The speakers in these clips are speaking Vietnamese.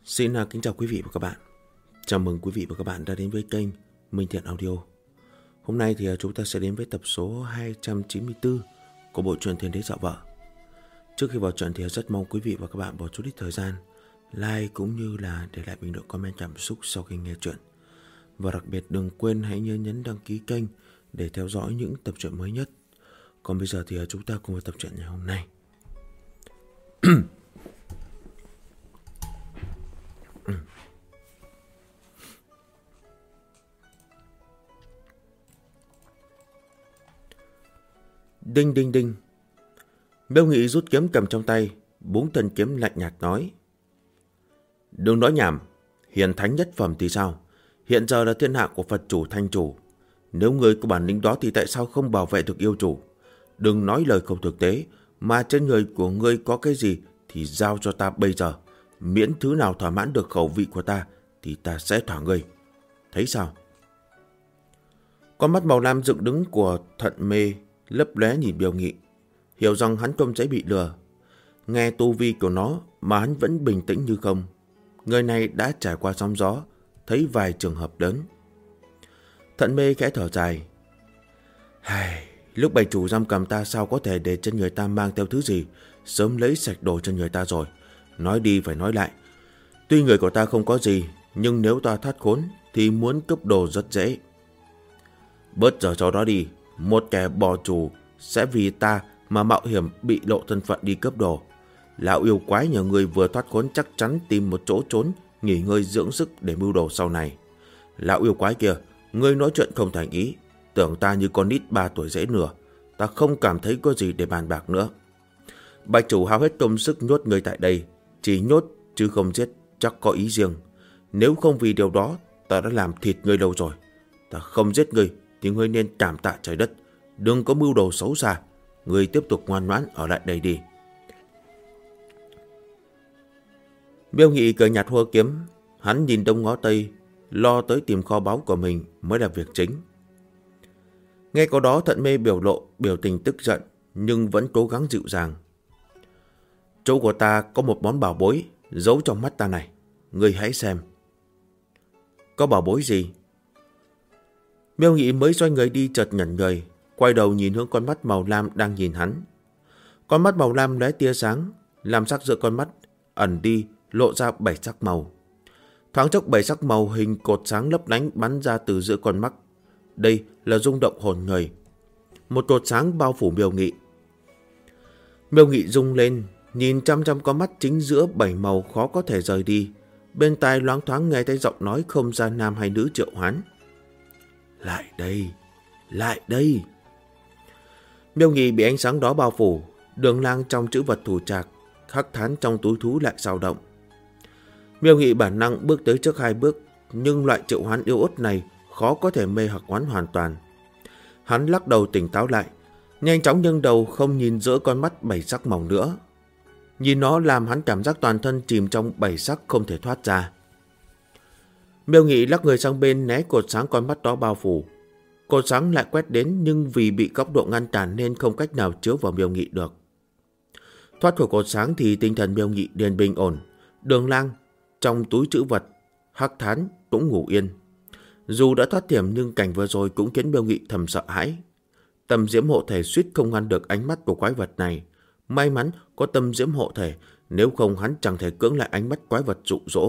Xin kính chào quý vị và các bạn. Chào mừng quý vị và các bạn đã đến với kênh Minh Thiện Audio. Hôm nay thì chúng ta sẽ đến với tập số 294 của bộ truyện Thiên Đế Dạo Vợ. Trước khi vào truyện thì rất mong quý vị và các bạn bỏ chút ít thời gian like cũng như là để lại bình luận comment cảm xúc sau khi nghe truyện. Và đặc biệt đừng quên hãy nhấn đăng ký kênh để theo dõi những tập truyện mới nhất. Còn bây giờ thì chúng ta cùng vào tập truyện ngày hôm nay. Đinh đinh đinh. Miêu Nghị rút kiếm cầm trong tay, búng thân kiếm lạnh nhạt nói: Đừng nói nhảm, hiền thánh nhất phẩm thì sao? Hiện giờ là thiên hạ của Phật chủ Thanh chủ. Nếu ngươi có bản lĩnh đó thì tại sao không bảo vệ được yêu chủ? Đừng nói lời không thực tế, mà trên người của ngươi có cái gì thì giao cho ta bây giờ. Miễn thứ nào thỏa mãn được khẩu vị của ta thì ta sẽ thỏa ngươi. Thấy sao? Con mắt màu lam dựng đứng của Thận Mê lấp lóe nhìn Miêu Nghị, hiểu rằng hắn không dễ bị lừa. Nghe tu vi của nó mà hắn vẫn bình tĩnh như không. Người này đã trải qua sóng gió, thấy vài trường hợp lớn. Thận Mê khẽ thở dài: Lúc bầy chủ giam cầm ta sao có thể để chân người ta mang theo thứ gì, sớm lấy sạch đồ chân người ta rồi. Nói đi phải nói lại, tuy người của ta không có gì, nhưng nếu ta thoát khốn thì muốn cướp đồ rất dễ. Bớt giờ cho đó đi, một kẻ bỏ chủ sẽ vì ta mà mạo hiểm bị lộ thân phận đi cướp đồ. Lão yêu quái nhờ người vừa thoát khốn chắc chắn tìm một chỗ trốn nghỉ ngơi dưỡng sức để mưu đồ sau này. Lão yêu quái kia, ngươi nói chuyện không thành ý, tưởng ta như con nít 3 tuổi rưỡi nửa, ta không cảm thấy có gì để bàn bạc nữa. Bạch chủ hao hết công sức nhốt người tại đây, chỉ nhốt chứ không giết, chắc có ý riêng. Nếu không vì điều đó, ta đã làm thịt ngươi lâu rồi. Ta không giết ngươi thì ngươi nên cảm tạ trời đất, đừng có mưu đồ xấu xa. Ngươi tiếp tục ngoan ngoãn ở lại đây đi. Miêu Nghị cười nhạt hua kiếm, hắn nhìn đông ngó tây, lo tới tìm kho báu của mình mới là việc chính. Nghe có đó, Thận Mê biểu tình tức giận, nhưng vẫn cố gắng dịu dàng. Chỗ của ta có một món bảo bối giấu trong mắt ta này, ngươi hãy xem. Có bảo bối gì? Miêu Nghị mới xoay người đi chợt ngẩn người, quay đầu nhìn hướng con mắt màu lam đang nhìn hắn. Con mắt màu lam lóe tia sáng, làm sắc giữa con mắt ẩn đi, lộ ra 7 sắc màu. Thoáng chốc 7 sắc màu hình cột sáng lấp lánh bắn ra từ giữa con mắt. Đây là rung động hồn người. Một cột sáng bao phủ Miêu Nghị. Miêu Nghị rung lên, nhìn chăm chăm con mắt chính giữa 7 màu khó có thể rời đi. Bên tai loáng thoáng nghe thấy giọng nói không ra nam hay nữ triệu hoán: Lại đây, lại đây. Miêu Nghị bị ánh sáng đó bao phủ, đường lang trong chữ vật thủ trạc, hắc thán trong túi thú lại dao động. Miêu Nghị bản năng bước tới trước 2 bước, nhưng loại triệu hoán yếu ớt này khó có thể mê hoặc hoán hoàn toàn. Hắn lắc đầu tỉnh táo lại, nhanh chóng nghiêng đầu không nhìn giữa con mắt 7 sắc màu nữa. Nhìn nó làm hắn cảm giác toàn thân chìm trong 7 sắc không thể thoát ra. Miêu Nghị lắc người sang bên né cột sáng con mắt đó bao phủ. Cột sáng lại quét đến, nhưng vì bị góc độ ngăn cản nên không cách nào chiếu vào Miêu Nghị được. Thoát khỏi cột sáng thì tinh thần Miêu Nghị liền bình ổn. Đường lang trong túi trữ vật, hắc thán cũng ngủ yên. Dù đã thoát hiểm nhưng cảnh vừa rồi cũng khiến Miêu Nghị thầm sợ hãi. Tâm diễm hộ thể suýt không ngăn được ánh mắt của quái vật này. May mắn có tâm diễm hộ thể, nếu không hắn chẳng thể cưỡng lại ánh mắt quái vật dụ dỗ.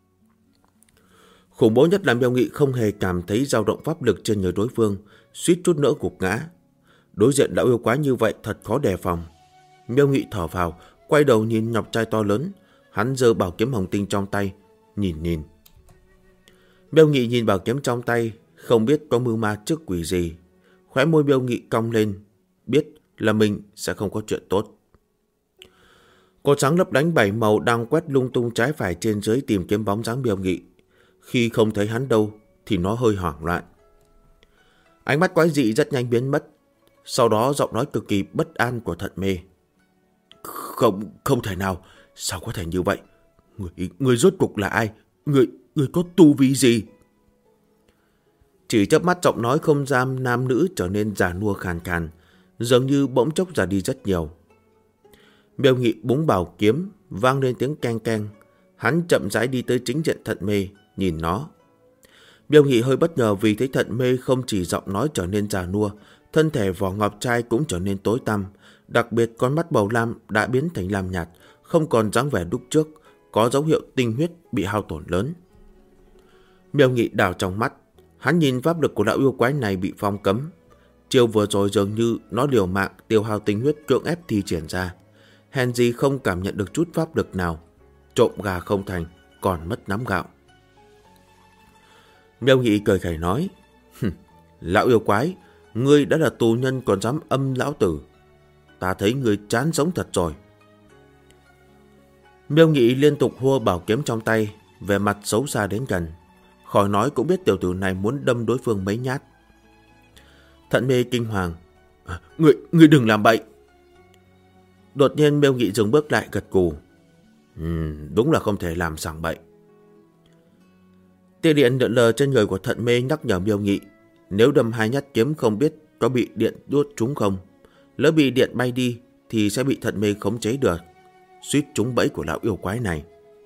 Khủng bố nhất là Miêu Nghị không hề cảm thấy dao động pháp lực trên người đối phương, suýt chút nữa gục ngã. Đối diện lão yêu quái như vậy thật khó đề phòng. Miêu Nghị thở phào, quay đầu nhìn ngọc trai to lớn, hắn giơ bảo kiếm hồng tinh trong tay, nhìn. Miêu Nghị nhìn bảo kiếm trong tay, không biết có mưu ma trước quỷ gì. Khóe môi Miêu Nghị cong lên, biết là mình sẽ không có chuyện tốt. Cột sáng lấp lánh 7 màu đang quét lung tung trái phải trên dưới tìm kiếm bóng dáng Miêu Nghị. Khi không thấy hắn đâu thì nó hơi hoảng loạn. Ánh mắt quái dị rất nhanh biến mất. Sau đó giọng nói cực kỳ bất an của Thận Mê: Không thể nào, sao có thể như vậy? Người rốt cục là ai? Người có tu vi gì? Chỉ chớp mắt giọng nói không giam nam nữ trở nên già nua khàn khàn, dường như bỗng chốc già đi rất nhiều. Miêu Nghị búng bảo kiếm, vang lên tiếng keng keng. Hắn chậm rãi đi tới chính diện Thận Mê, nhìn nó. Miêu Nghị hơi bất ngờ vì thấy Thận Mê không chỉ giọng nói trở nên già nua, thân thể vỏ ngọc trai cũng trở nên tối tăm, đặc biệt con mắt màu lam đã biến thành lam nhạt, không còn dáng vẻ lúc trước, có dấu hiệu tinh huyết bị hao tổn lớn. Miêu Nghị đảo trong mắt, hắn nhìn pháp lực của lão yêu quái này bị phong cấm. Chiêu vừa rồi dường như nó liều mạng tiêu hao tinh huyết cưỡng ép thi triển ra. Hèn gì không cảm nhận được chút pháp lực nào. Trộm gà không thành, còn mất nắm gạo. Miêu Nghị cười khẩy nói, lão yêu quái, ngươi đã là tù nhân còn dám âm lão tử. Ta thấy ngươi chán sống thật rồi. Miêu Nghị liên tục hua bảo kiếm trong tay, vẻ mặt xấu xa đến gần. Khỏi nói cũng biết tiểu tử này muốn đâm đối phương mấy nhát. Thận Mê kinh hoàng, Ngươi đừng làm bậy. Đột nhiên Miêu Nghị dừng bước lại gật gù. Đúng là không thể làm sảng bậy. Tia điện lượn lờ trên người của Thận Mê nhắc nhở Miêu Nghị, nếu đâm 2 nhát kiếm không biết có bị điện đốt trúng không. Lỡ bị điện bay đi thì sẽ bị Thận Mê khống chế được, suýt trúng bẫy của lão yêu quái này.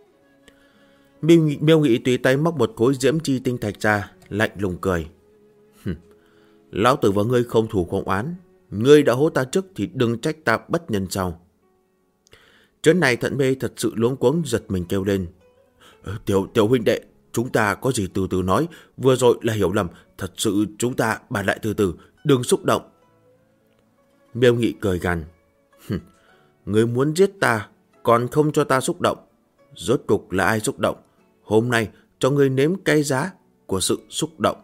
Miêu Nghị tùy tay móc một khối diễm chi tinh thạch ra, lạnh lùng cười. Lão tử và ngươi không thù không oán, ngươi đã hố ta trước thì đừng trách ta bất nhân sau. Trấn này Thận Mê thật sự luống cuống, giật mình kêu lên. Tiểu huynh đệ, chúng ta có gì từ từ nói, vừa rồi là hiểu lầm, thật sự chúng ta bàn lại từ từ, đừng xúc động. Miêu Nghị cười gằn. Ngươi muốn giết ta, còn không cho ta xúc động. Rốt cục là ai xúc động? Hôm nay cho ngươi nếm cái giá của sự xúc động.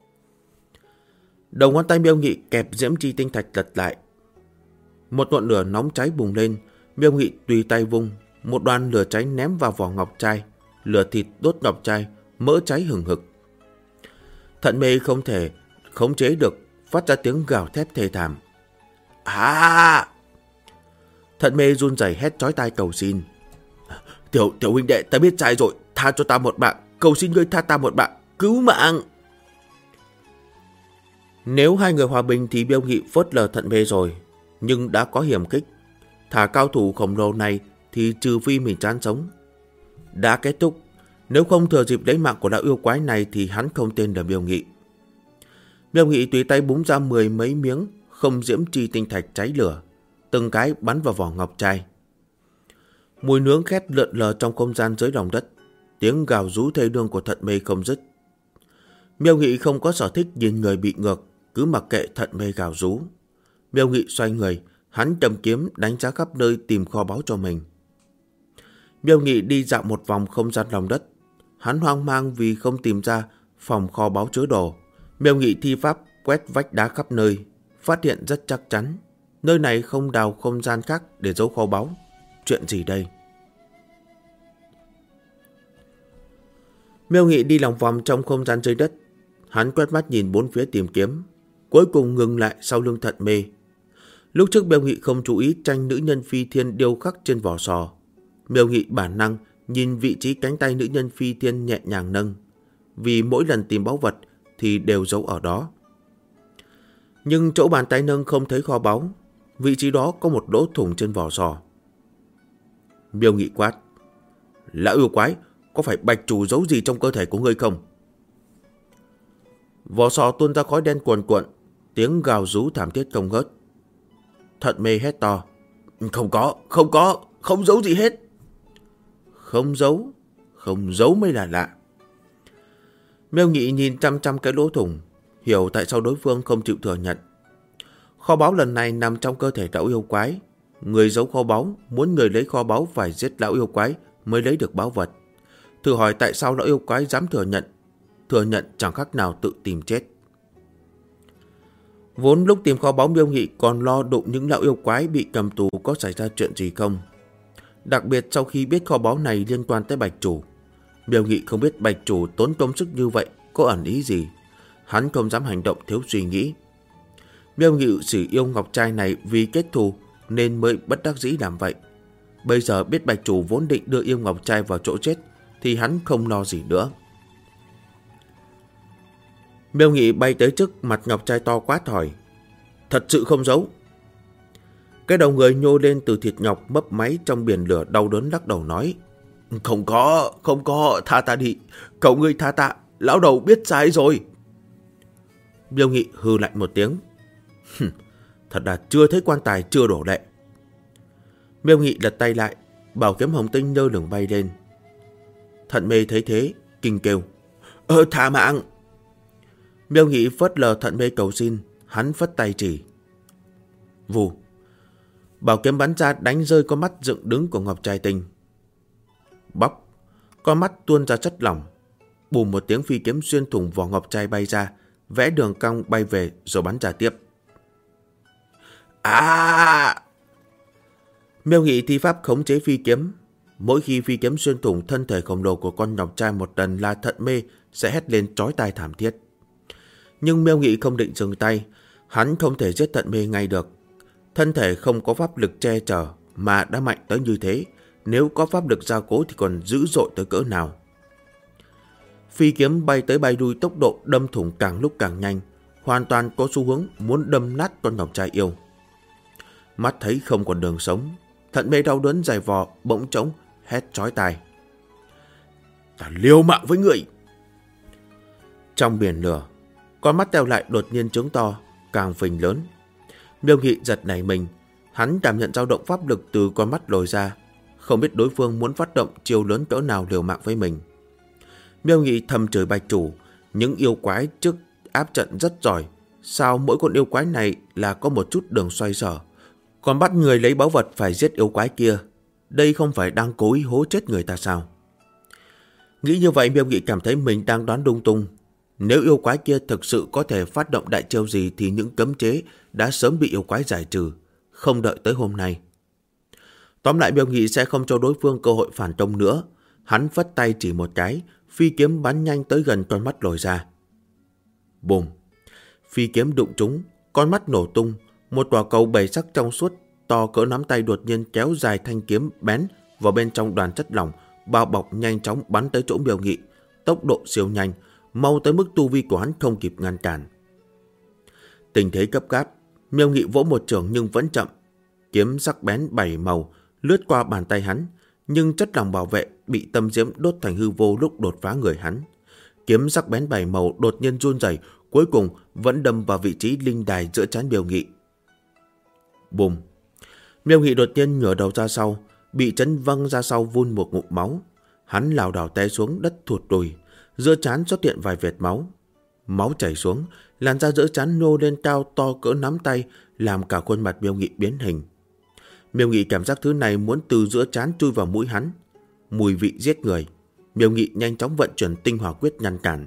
Đầu ngón tay Miêu Nghị kẹp diễm chi tinh thạch lật lại. Một ngọn lửa nóng cháy bùng lên. Miêu Nghị tùy tay vung, một đoàn lửa cháy ném vào vỏ ngọc trai. Lửa thịt đốt ngọc trai, mỡ cháy hừng hực. Thận Mê không thể khống chế được, phát ra tiếng gào thét thê thảm. Thận Mê run rẩy hét chói tai cầu xin. Tiểu huynh đệ, ta biết sai rồi, tha cho ta một mạng, cầu xin ngươi tha ta một mạng, cứu mạng. Nếu hai người hòa bình thì Miêu Nghị phớt lờ Thận Mê rồi, nhưng đã có hiểm khích. Thả cao thủ khổng lồ này thì trừ phi mình chán sống. Đã kết thúc, nếu không thừa dịp lấy mạng của lão yêu quái này thì hắn không tên là Miêu Nghị. Miêu Nghị tùy tay búng ra 10 mấy miếng không diễm chi tinh thạch cháy lửa, từng cái bắn vào vỏ ngọc trai. Mùi nướng khét lượn lờ trong không gian dưới lòng đất, tiếng gào rú thê lương của Thận Mê không dứt. Miêu Nghị không có sở thích nhìn người bị ngược, cứ mặc kệ Thận Mê gào rú. Miêu Nghị xoay người, hắn cầm kiếm đánh giá khắp nơi tìm kho báu cho mình. Miêu Nghị đi dạo một vòng không gian lòng đất, hắn hoang mang vì không tìm ra phòng kho báu chứa đồ. Miêu Nghị thi pháp quét vách đá khắp nơi, phát hiện rất chắc chắn nơi này không đào không gian khác để giấu kho báu. Chuyện gì đây? Miêu Nghị đi lòng vòng trong không gian dưới đất, hắn quét mắt nhìn bốn phía tìm kiếm, cuối cùng ngừng lại sau lưng Thận Mê. Lúc trước Miêu Nghị không chú ý tranh nữ nhân phi thiên điêu khắc trên vỏ sò. Miêu Nghị bản năng nhìn vị trí cánh tay nữ nhân phi thiên nhẹ nhàng nâng, vì mỗi lần tìm báu vật thì đều giấu ở đó. Nhưng chỗ bàn tay nâng không thấy kho báu, vị trí đó có một lỗ thủng trên vỏ sò. Miêu Nghị quát. Lão yêu quái, có phải bạch chủ giấu gì trong cơ thể của ngươi không? Vỏ sò tuôn ra khói đen cuồn cuộn, tiếng gào rú thảm thiết không ngớt. Thận Mê hét to. Không có, không giấu gì hết. Không giấu mới là lạ. Miêu Nghị nhìn chăm cái lỗ thủng, hiểu tại sao đối phương không chịu thừa nhận. Kho báu lần này nằm trong cơ thể lão yêu quái. Người giấu kho báu muốn người lấy kho báu phải giết lão yêu quái mới lấy được báu vật. Thử hỏi tại sao lão yêu quái dám thừa nhận? Thừa nhận chẳng khác nào tự tìm chết. Vốn lúc tìm kho báu Miêu Nghị còn lo đụng những lão yêu quái bị cầm tù có xảy ra chuyện gì không. Đặc biệt sau khi biết kho báu này liên quan tới bạch chủ, Miêu Nghị không biết bạch chủ tốn công sức như vậy có ẩn ý gì. Hắn không dám hành động thiếu suy nghĩ. Miêu Nghị sử yêu ngọc trai này vì kết thù nên mới bất đắc dĩ làm vậy. Bây giờ biết bạch chủ vốn định đưa yêu ngọc trai vào chỗ chết thì hắn không lo gì nữa. Miêu Nghị bay tới trước mặt ngọc trai to quát hỏi. Thật sự không giấu? Cái đầu người nhô lên từ thịt ngọc mấp máy trong biển lửa đau đớn lắc đầu nói. Không có, tha ta đi. Cậu ngươi tha ta, lão đầu biết sai rồi. Miêu Nghị hừ lạnh một tiếng. Thật là chưa thấy quan tài chưa đổ lệ. Miêu Nghị lật tay lại, bảo kiếm hồng tinh lơ lửng bay lên. Thận Mê thấy thế, kinh kêu. Tha mạng. Miêu Nghị phớt lờ Thận Mê cầu xin, hắn phất tay chỉ. Vù. Bảo kiếm bắn ra đánh rơi con mắt dựng đứng của Ngọc Trai Tinh. Bóc. Con mắt tuôn ra chất lỏng. Bùm một tiếng, phi kiếm xuyên thủng vỏ ngọc trai bay ra, vẽ đường cong bay về rồi bắn ra tiếp. Miêu Nghị thi pháp khống chế phi kiếm. Mỗi khi phi kiếm xuyên thủng thân thể khổng lồ của con ngọc trai một lần là Thận Mê sẽ hét lên chói tai thảm thiết. Nhưng Miêu Nghị không định dừng tay. Hắn không thể giết Thận Mê ngay được. Thân thể không có pháp lực che chở mà đã mạnh tới như thế, nếu có pháp lực gia cố thì còn dữ dội tới cỡ nào. Phi kiếm bay tới bay lui, tốc độ đâm thủng càng lúc càng nhanh, hoàn toàn có xu hướng muốn đâm nát con ngọc trai yêu. Mắt thấy không còn đường sống, Thận Mê đau đớn giày vò, bỗng trống hét chói tai. Ta liều mạng với người. Trong biển lửa, con mắt teo lại đột nhiên trướng to, càng phình lớn. Miêu Nghị giật nảy mình, hắn cảm nhận dao động pháp lực từ con mắt lồi ra, không biết đối phương muốn phát động chiêu lớn cỡ nào liều mạng với mình. Miêu Nghị thầm chửi Bạch Chủ, những yêu quái trước áp trận rất giỏi, sao mỗi con yêu quái này là có một chút đường xoay sở, còn bắt người lấy báu vật phải giết yêu quái kia, đây không phải đang cố ý hố chết người ta sao? Nghĩ như vậy, Miêu Nghị cảm thấy mình đang đoán lung tung. Nếu yêu quái kia thực sự có thể phát động đại chiêu gì thì những cấm chế đã sớm bị yêu quái giải trừ, không đợi tới hôm nay. Tóm lại, Miêu Nghị sẽ không cho đối phương cơ hội phản công nữa. Hắn phất tay chỉ một cái, phi kiếm bắn nhanh tới gần con mắt lồi ra. Bùm! Phi kiếm đụng trúng, con mắt nổ tung, một quả cầu bảy sắc trong suốt to cỡ nắm tay đột nhiên kéo dài thanh kiếm bén vào bên trong đoàn chất lỏng, bao bọc nhanh chóng bắn tới chỗ Miêu Nghị, tốc độ siêu nhanh, mau tới mức tu vi của hắn không kịp ngăn cản. Tình thế cấp gáp, Miêu Nghị vỗ một chưởng nhưng vẫn chậm. Kiếm sắc bén bảy màu lướt qua bàn tay hắn, nhưng chất lỏng bảo vệ bị tâm diễm đốt thành hư vô lúc đột phá người hắn. Kiếm sắc bén bảy màu đột nhiên run rẩy, cuối cùng vẫn đâm vào vị trí linh đài giữa trán Miêu Nghị. Bùm! Miêu Nghị đột nhiên ngửa đầu ra sau, bị chấn văng ra sau vun một ngụm máu. Hắn lảo đảo té xuống đất thụt lùi, giữa trán xuất hiện vài vệt máu. Máu chảy xuống, làn da giữa trán nô lên cao to cỡ nắm tay, làm cả khuôn mặt Miêu Nghị biến hình. Miêu Nghị cảm giác thứ này muốn từ giữa trán chui vào mũi hắn. Mùi vị giết người. Miêu Nghị nhanh chóng vận chuyển tinh hỏa quyết ngăn cản.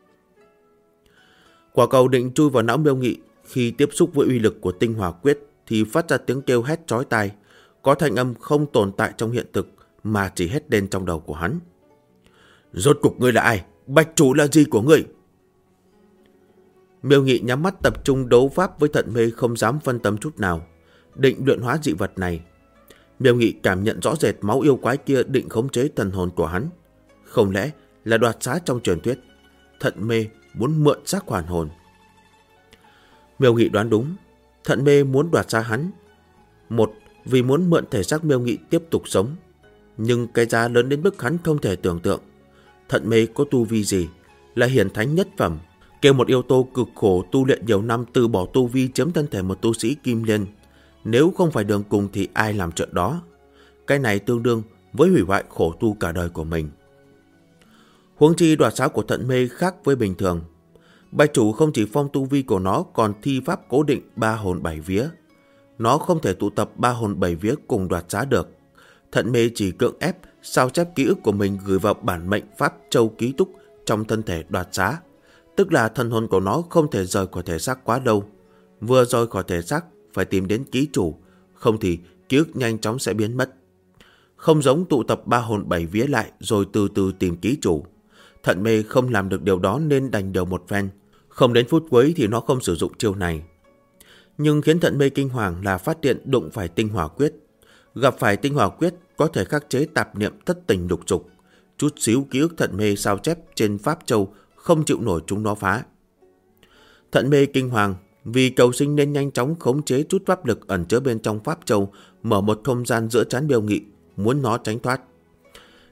Quả cầu định chui vào não Miêu Nghị, khi tiếp xúc với uy lực của tinh hỏa quyết thì phát ra tiếng kêu hét chói tai, có thanh âm không tồn tại trong hiện thực mà chỉ hét lên trong đầu của hắn. Rốt cục ngươi là ai? Bạch Chủ là gì của ngươi? Miêu Nghị nhắm mắt tập trung đấu pháp với Thận Mê, không dám phân tâm chút nào, định luyện hóa dị vật này. Miêu Nghị cảm nhận rõ rệt máu yêu quái kia định khống chế thần hồn của hắn. Không lẽ là đoạt xá trong truyền thuyết? Thận Mê muốn mượn xác hoàn hồn. Miêu Nghị đoán đúng, Thận Mê muốn đoạt xá hắn. Một, vì muốn mượn thể xác Miêu Nghị tiếp tục sống, nhưng cái giá lớn đến mức hắn không thể tưởng tượng. Thận Mê có tu vi gì? Là hiển thánh nhất phẩm, kêu một yêu tô cực khổ tu luyện nhiều năm từ bỏ tu vi chiếm thân thể một tu sĩ kim liên. Nếu không phải đường cùng thì ai làm chuyện đó? Cái này tương đương với hủy hoại khổ tu cả đời của mình. Huống chi đoạt xá của Thận Mê khác với bình thường. Bạch Chủ không chỉ phong tu vi của nó còn thi pháp cố định 3 hồn 7 vía. Nó không thể tụ tập 3 hồn 7 vía cùng đoạt xá được. Thận Mê chỉ cưỡng ép sao chép ký ức của mình gửi vào bản mệnh pháp châu ký túc trong thân thể đoạt xá. Tức là thần hồn của nó không thể rời khỏi thể xác quá lâu. Vừa rời khỏi thể xác phải tìm đến ký chủ, không thì ký ức nhanh chóng sẽ biến mất. Không giống tụ tập 3 hồn 7 vía lại rồi từ từ tìm ký chủ. Thận Mê không làm được điều đó nên đành điều một phen. Không đến phút cuối thì nó không sử dụng chiêu này. Nhưng khiến Thận Mê kinh hoàng là phát hiện đụng phải tinh hỏa quyết. Gặp phải tinh hỏa quyết có thể khắc chế tạp niệm thất tình lục dục. Chút xíu ký ức Thận Mê sao chép trên pháp châu không chịu nổi chúng nó phá. Thận Mê kinh hoàng vì cầu sinh nên nhanh chóng khống chế chút pháp lực ẩn chứa bên trong pháp châu, mở một không gian giữa trán Miêu Nghị, muốn nó tránh thoát.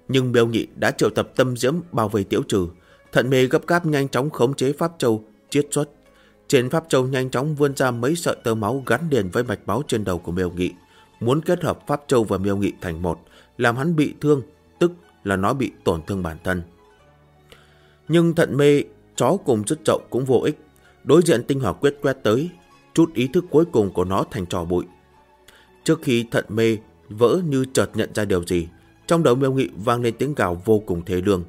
Nhưng Miêu Nghị đã triệu tập tâm diễm bao vây Tiễu Trừ. Thận Mê gấp gáp nhanh chóng khống chế pháp châu chiết xuất. Trên pháp châu nhanh chóng vươn ra mấy sợi tơ máu gắn liền với mạch máu trên đầu của Miêu Nghị, muốn kết hợp pháp châu và Miêu Nghị thành một, làm hắn bị thương, tức là nó bị tổn thương bản thân. Nhưng Thận Mê chó cùng dứt chậu cũng vô ích. Đối diện tinh hỏa quyết quét tới, chút ý thức cuối cùng của nó thành trò bụi. Trước khi Thận Mê vỡ như chợt nhận ra điều gì, trong đầu Miêu Nghị vang lên tiếng gào vô cùng thê lương.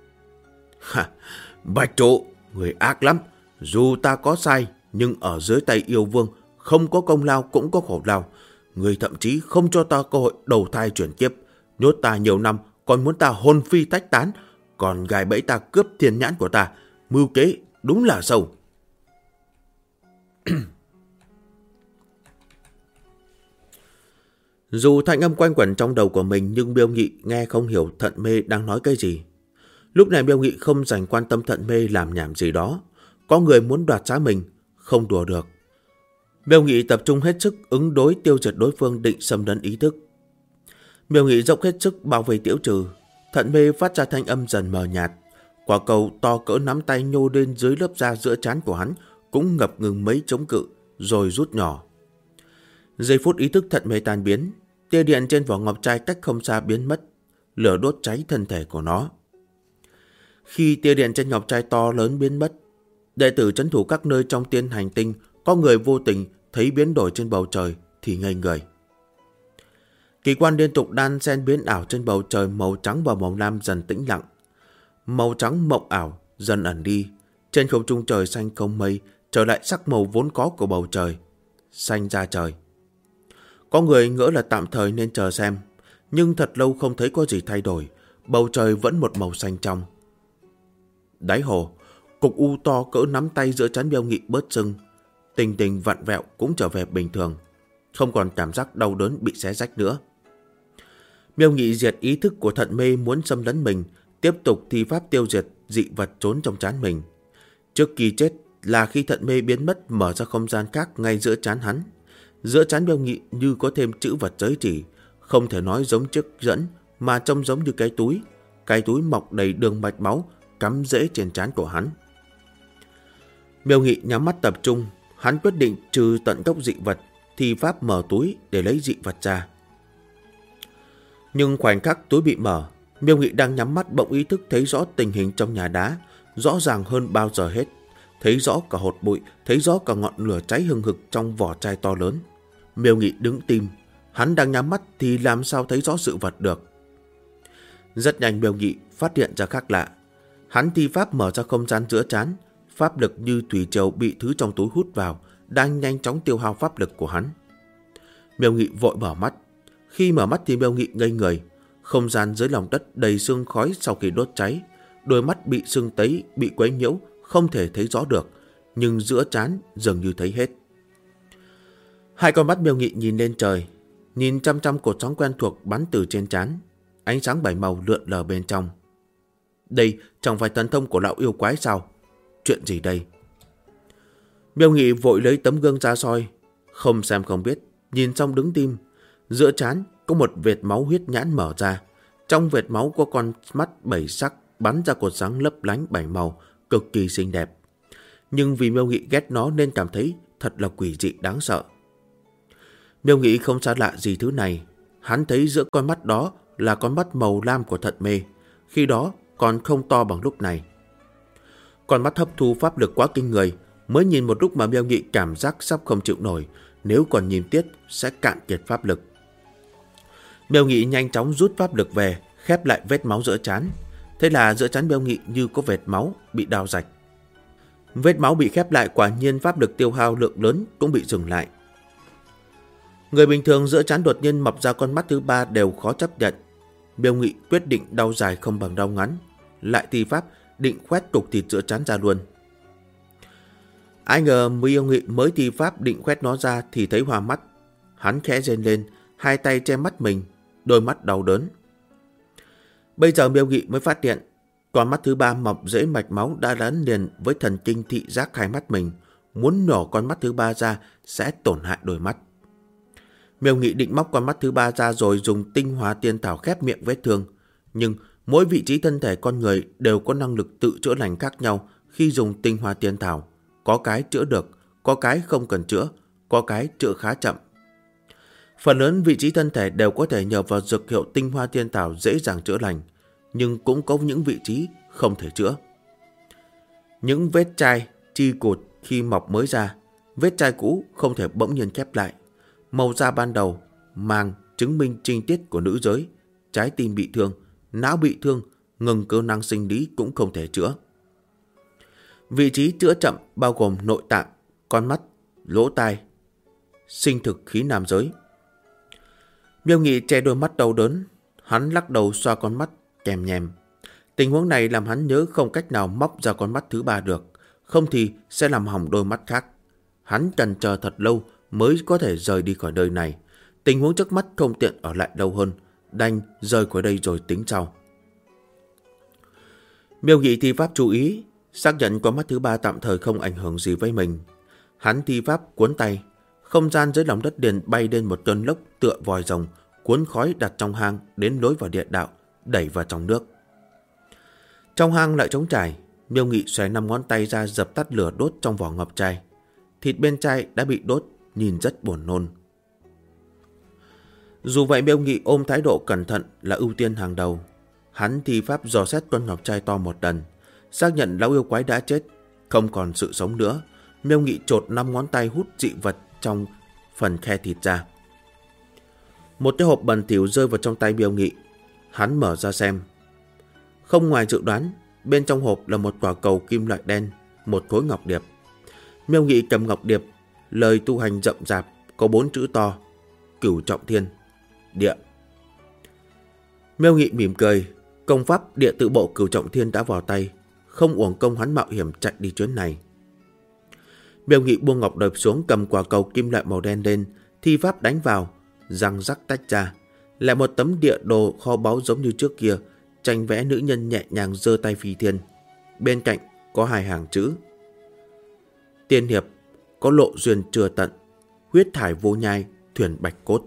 Bạch trụ, người ác lắm. Dù ta có sai, nhưng ở dưới tay yêu vương, không có công lao cũng có khổ lao. Người thậm chí không cho ta cơ hội đầu thai chuyển kiếp, nhốt ta nhiều năm, còn muốn ta hồn phi tách tán, còn gài bẫy ta cướp thiên nhãn của ta. Mưu kế đúng là sâu. Dù thanh âm quanh quẩn trong đầu của mình, nhưng Miêu Nghị nghe không hiểu Thận Mê đang nói cái gì. Lúc này Miêu Nghị không dành quan tâm Thận Mê làm nhảm gì đó. Có người muốn đoạt xá mình, không đùa được. Miêu Nghị tập trung hết sức ứng đối tiêu diệt đối phương định xâm lấn ý thức. Miêu Nghị dốc hết sức bảo vệ Tiễu Trừ. Thận Mê phát ra thanh âm dần mờ nhạt. Quả cầu to cỡ nắm tay nhô lên dưới lớp da giữa trán của hắn, cũng ngập ngừng mấy chống cự, rồi rút nhỏ. Giây phút ý thức Thận Mê tan biến, tia điện trên vỏ ngọc trai cách không xa biến mất, lửa đốt cháy thân thể của nó. Khi tia điện trên ngọc trai to lớn biến mất, đệ tử trấn thủ các nơi trong tiên hành tinh có người vô tình thấy biến đổi trên bầu trời thì ngây người. Kỳ quan liên tục đan xen biến ảo trên bầu trời màu trắng và màu lam dần tĩnh lặng. Màu trắng mộng ảo dần ẩn đi, trên không trung trời xanh không mây trở lại sắc màu vốn có của bầu trời, xanh da trời. Có người ngỡ là tạm thời nên chờ xem, nhưng thật lâu không thấy có gì thay đổi, bầu trời vẫn một màu xanh trong. Đáy hồ, cục u to cỡ nắm tay giữa trán Miêu Nghị bớt sưng, tình tình vặn vẹo cũng trở về bình thường, không còn cảm giác đau đớn bị xé rách nữa. Miêu Nghị diệt ý thức của Thận Mê muốn xâm lấn mình, tiếp tục thi pháp tiêu diệt dị vật trốn trong trán mình. Trước khi chết là khi Thận Mê biến mất, mở ra không gian khác ngay giữa trán hắn. Giữa trán Miêu Nghị như có thêm chữ vật giới chỉ, không thể nói giống chiếc dẫn mà trông giống như cái túi mọc đầy đường mạch máu cắm rễ trên trán của hắn. Miêu Nghị nhắm mắt tập trung, hắn quyết định trừ tận gốc dị vật, thì pháp mở túi để lấy dị vật ra. Nhưng khoảnh khắc túi bị mở, Miêu Nghị đang nhắm mắt bỗng ý thức thấy rõ tình hình trong nhà đá, rõ ràng hơn bao giờ hết. Thấy rõ cả hột bụi, thấy rõ cả ngọn lửa cháy hừng hực trong vỏ chai to lớn. Miêu Nghị đứng tim, hắn đang nhắm mắt thì làm sao thấy rõ sự vật được. Rất nhanh Miêu Nghị phát hiện ra khác lạ. Hắn thi pháp mở ra không gian giữa trán, pháp lực như thủy triều bị thứ trong túi hút vào, đang nhanh chóng tiêu hao pháp lực của hắn. Miêu Nghị vội mở mắt. Khi mở mắt thì Miêu Nghị ngây người. Không gian dưới lòng đất đầy sương khói sau khi đốt cháy, đôi mắt bị sưng tấy, bị quấy nhiễu, không thể thấy rõ được, nhưng giữa trán dường như thấy hết. Hai con mắt Miêu Nghị nhìn lên trời, nhìn chăm chăm cột sóng quen thuộc bắn từ trên trán, ánh sáng bảy màu lượn lờ bên trong. Đây chẳng phải thần thông của lão yêu quái sao? Chuyện gì đây? Miêu Nghị vội lấy tấm gương ra soi, không xem không biết, nhìn xong đứng tim. Giữa trán có một vệt máu huyết nhãn mở ra, trong vệt máu có con mắt bảy sắc bắn ra cột sáng lấp lánh bảy màu, cực kỳ xinh đẹp. Nhưng vì Miêu Nghị ghét nó nên cảm thấy thật là quỷ dị đáng sợ. Miêu Nghị không xa lạ gì thứ này. Hắn thấy giữa con mắt đó là con mắt màu lam của Thận Mê, khi đó còn không to bằng lúc này. Con mắt hấp thu pháp lực quá kinh người, mới nhìn một lúc mà Miêu Nghị cảm giác sắp không chịu nổi, nếu còn nhìn tiếp sẽ cạn kiệt pháp lực. Miêu Nghị nhanh chóng rút pháp lực về, khép lại vết máu giữa trán. Thế là giữa trán Miêu Nghị như có vệt máu bị đào rạch. Vết máu bị khép lại, quả nhiên pháp lực tiêu hao lượng lớn cũng bị dừng lại. Người bình thường giữa trán đột nhiên mọc ra con mắt thứ ba đều khó chấp nhận. Miêu Nghị quyết định đau dài không bằng đau ngắn, lại thi pháp định khoét cục thịt giữa trán ra luôn. Ai ngờ Miêu Nghị mới thi pháp định khoét nó ra thì thấy hoa mắt. Hắn khẽ rên lên, hai tay che mắt mình, đôi mắt đau đớn. Bây giờ Miêu Nghị mới phát hiện, con mắt thứ ba mọc rễ mạch máu đã gắn liền với thần kinh thị giác hai mắt mình. Muốn nổ con mắt thứ ba ra sẽ tổn hại đôi mắt. Miêu Nghị định móc con mắt thứ ba ra rồi dùng tinh hóa tiên thảo khép miệng vết thương. Nhưng Mỗi vị trí thân thể con người đều có năng lực tự chữa lành khác nhau khi dùng tinh hoa tiên thảo. Có cái chữa được, có cái không cần chữa, có cái chữa khá chậm. Phần lớn vị trí thân thể đều có thể nhờ vào dược hiệu tinh hoa tiên thảo dễ dàng chữa lành, nhưng cũng có những vị trí không thể chữa. Những vết chai, chi cụt khi mọc mới ra, vết chai cũ không thể bỗng nhiên khép lại. Màu da ban đầu, màng chứng minh trinh tiết của nữ giới, trái tim bị thương, não bị thương, ngừng cơ năng sinh lý cũng không thể chữa. Vị trí chữa chậm bao gồm nội tạng, con mắt, lỗ tai, sinh thực khí nam giới. Miêu Nghị che đôi mắt đau đớn, hắn lắc đầu xoa con mắt kèm nhèm. Tình huống này làm hắn nhớ không cách nào móc ra con mắt thứ ba được, không thì sẽ làm hỏng đôi mắt khác. Hắn cần chờ thật lâu mới có thể rời đi khỏi nơi này. Tình huống trước mắt không tiện ở lại đâu hơn, đành rời khỏi đây rồi tính sau. Miêu Nghị thi pháp chú ý, xác nhận con mắt thứ ba tạm thời không ảnh hưởng gì với mình. Hắn thi pháp cuốn tay, không gian dưới lòng đất liền bay lên một cơn lốc tựa vòi rồng, cuốn khói đặt trong hang đến lối vào địa đạo, đẩy vào trong nước. Trong hang lại trống trải, Miêu Nghị xòe 5 ngón tay ra dập tắt lửa đốt trong vỏ ngọc trai. Thịt bên trai đã bị đốt, nhìn rất buồn nôn. Dù vậy Miêu Nghị ôm thái độ cẩn thận là ưu tiên hàng đầu. Hắn thi pháp dò xét con ngọc trai to một lần, xác nhận lão yêu quái đã chết, không còn sự sống nữa. Miêu Nghị chột 5 ngón tay hút dị vật trong phần khe thịt ra. Một cái hộp bẩn thỉu rơi vào trong tay Miêu Nghị. Hắn mở ra xem. Không ngoài dự đoán, bên trong hộp là một quả cầu kim loại đen, một khối ngọc điệp. Miêu Nghị cầm ngọc điệp, lời tu hành rậm rạp, có 4 chữ to: Cửu Trọng Thiên, Địa. Miêu Nghị mỉm cười, công pháp địa tự bộ Cửu Trọng Thiên đã vào tay, không uổng công hắn mạo hiểm chạy đi chuyến này. Miêu Nghị buông ngọc điệp xuống, cầm quả cầu kim loại màu đen lên, thi pháp đánh vào, răng rắc tách ra, lại một tấm địa đồ kho báu giống như trước kia, tranh vẽ nữ nhân nhẹ nhàng giơ tay phi thiên. Bên cạnh có 2 hàng chữ: Tiên hiệp, có lộ duyên chưa tận, huyết thải vô nhai, thuyền bạch cốt.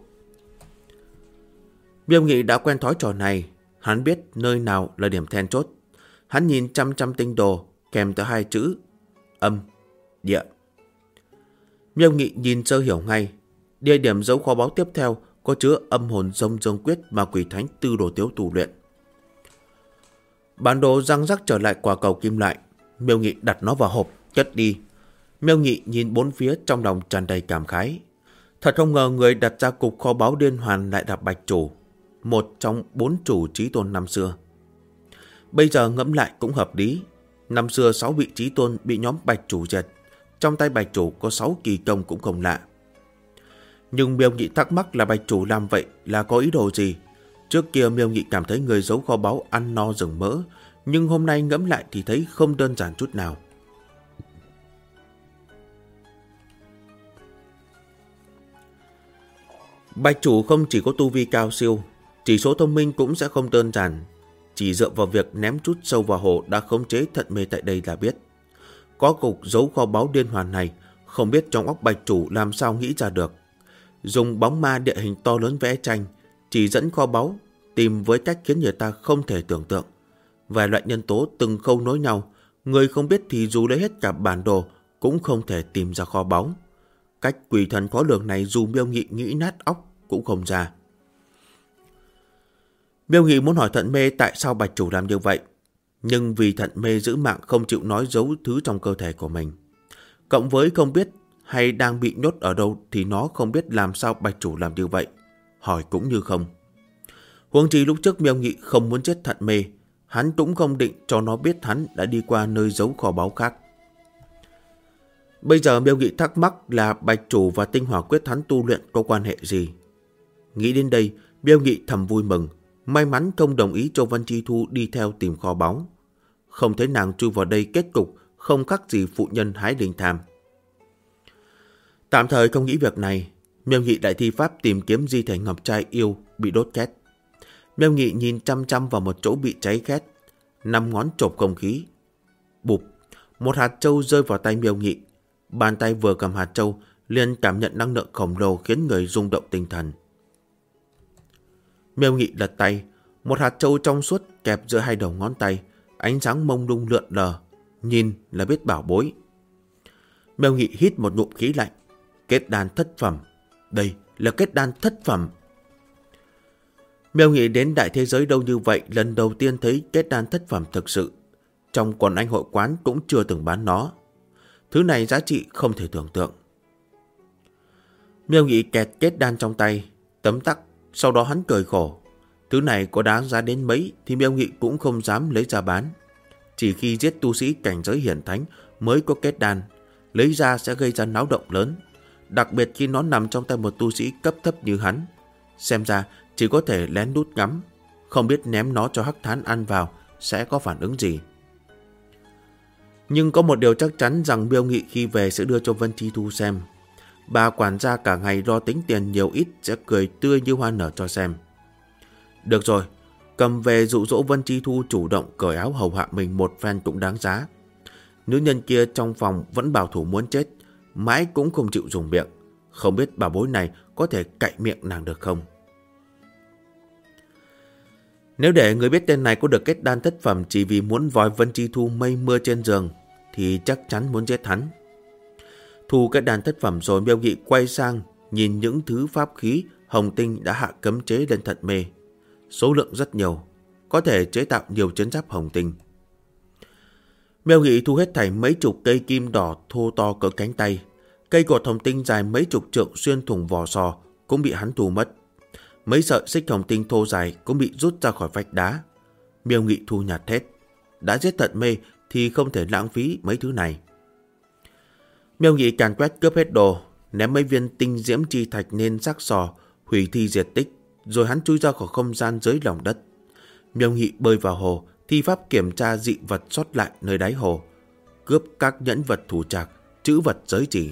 Miêu Nghị đã quen thói trò này, hắn biết nơi nào là điểm then chốt. Hắn nhìn chăm chăm tinh đồ kèm theo 2 chữ âm, địa. Miêu Nghị nhìn sơ hiểu ngay, địa điểm giấu kho báu tiếp theo có chứa âm hồn dông dương quyết mà quỷ thánh Tư Đồ Tiếu tu luyện. Bản đồ răng rắc trở lại quả cầu kim loại. Miêu Nghị đặt nó vào hộp, cất đi. Miêu Nghị nhìn bốn phía trong lòng tràn đầy cảm khái. Thật không ngờ người đặt ra cục kho báu liên hoàn lại là Bạch Chủ, một trong 4 chủ chí tôn năm xưa. Bây giờ ngẫm lại cũng hợp lý. Năm xưa 6 vị chí tôn bị nhóm Bạch Chủ diệt, trong tay Bạch Chủ có 6 kỳ công cũng không lạ. Nhưng Miêu Nghị thắc mắc là Bạch Chủ làm vậy là có ý đồ gì? Trước kia Miêu Nghị cảm thấy người giấu kho báu ăn no rừng mỡ, nhưng hôm nay ngẫm lại thì thấy không đơn giản chút nào. Bạch Chủ không chỉ có tu vi cao siêu, chỉ số thông minh cũng sẽ không đơn giản. Chỉ dựa vào việc ném chút sâu vào hồ đã khống chế thận mê tại đây là biết. Có cục giấu kho báu liên hoàn này, không biết trong óc Bạch Chủ làm sao nghĩ ra được. Dùng bóng ma địa hình to lớn vẽ tranh, chỉ dẫn kho báu, tìm với cách khiến người ta không thể tưởng tượng. Vài loại nhân tố từng khâu nối nhau, người không biết thì dù lấy hết cả bản đồ cũng không thể tìm ra kho báu. Cách quỷ thần khó lường này dù Miêu Nghị nghĩ nát óc cũng không ra. Miêu Nghị muốn hỏi thận mê tại sao Bạch Chủ làm như vậy, nhưng vì thận mê giữ mạng không chịu nói giấu thứ trong cơ thể của mình. Cộng với không biết hay đang bị nhốt ở đâu thì nó không biết làm sao Bạch Chủ làm như vậy. Hỏi cũng như không. Huống chi lúc trước Miêu Nghị không muốn giết thận mê, hắn cũng không định cho nó biết hắn đã đi qua nơi giấu kho báu khác. Bây giờ Miêu Nghị thắc mắc là Bạch Chủ và tinh hỏa quyết hắn tu luyện có quan hệ gì. Nghĩ đến đây, Miêu Nghị thầm vui mừng. May mắn không đồng ý cho Vân Chi Thu đi theo tìm kho báu. Không thấy nàng chui vào đây kết cục không khác gì phụ nhân hái linh tham. Tạm thời không nghĩ việc này, Miêu Nghị đại thi pháp tìm kiếm di thể ngọc trai yêu bị đốt khét. Miêu Nghị nhìn chăm chăm vào một chỗ bị cháy khét, 5 ngón chộp không khí. Bụp, một hạt châu rơi vào tay Miêu Nghị. Bàn tay vừa cầm hạt châu liền cảm nhận năng lượng khổng lồ khiến người rung động tinh thần. Miêu Nghị lật tay, Một hạt châu trong suốt kẹp giữa hai đầu ngón tay, ánh sáng mông lung lượn lờ, nhìn là biết bảo bối. Miêu Nghị hít một ngụm khí lạnh. Kết đan thất phẩm. Đây là kết đan thất phẩm. Miêu Nghị đến đại thế giới đâu như vậy, lần đầu tiên thấy kết đan thất phẩm thực sự. Trong quần anh hội quán cũng chưa từng bán nó. Thứ này giá trị không thể tưởng tượng. Miêu Nghị kẹt kết đan trong tay, tấm tắc, sau đó hắn cười khổ. Thứ này có đáng giá đến mấy thì Miêu Nghị cũng không dám lấy ra bán. Chỉ khi giết tu sĩ cảnh giới hiển thánh mới có kết đan, lấy ra sẽ gây ra náo động lớn. Đặc biệt khi nó nằm trong tay một tu sĩ cấp thấp như hắn. Xem ra chỉ có thể lén lút ngắm, không biết ném nó cho Hắc Thán ăn vào sẽ có phản ứng gì. Nhưng có một điều chắc chắn rằng Miêu Nghị khi về sẽ đưa cho Vân Chi Thu xem. Bà quản gia cả ngày lo tính tiền nhiều ít sẽ cười tươi như hoa nở cho xem. Được rồi, cầm về dụ dỗ Vân Chi Thu chủ động cởi áo hầu hạ mình một phen cũng đáng giá. Nữ nhân kia trong phòng vẫn bảo thủ muốn chết, mãi cũng không chịu dùng miệng. Không biết bà bối này có thể cạy miệng nàng được không? Nếu để người biết tên này có được kết đan thất phẩm chỉ vì muốn vòi Vân Chi Thu mây mưa trên giường, thì chắc chắn muốn giết hắn. Thu kết đan thất phẩm rồi, Miêu Nghị quay sang nhìn những thứ pháp khí Hồng Tinh đã hạ cấm chế lên Thận Mê. Số lượng rất nhiều, có thể chế tạo nhiều chiến giáp Hồng Tinh. Miêu Nghị thu hết thảy mấy chục cây kim đỏ thô to cỡ cánh tay. Cây cột Hồng Tinh dài mấy chục trượng xuyên thủng vỏ sò cũng bị hắn thu mất. Mấy sợi xích Hồng Tinh thô dài cũng bị rút ra khỏi vách đá. Miêu Nghị thu nhặt hết. Đã giết Thận Mê thì không thể lãng phí mấy thứ này. Miêu Nghị càn quét cướp hết đồ, ném mấy viên tinh diễm chi thạch lên xác sò, hủy thi diệt tích, rồi hắn chui ra khỏi không gian dưới lòng đất. Miêu Nghị bơi vào hồ, thi pháp kiểm tra dị vật sót lại nơi đáy hồ, cướp các nhẫn vật thủ trạc, trữ vật giới chỉ.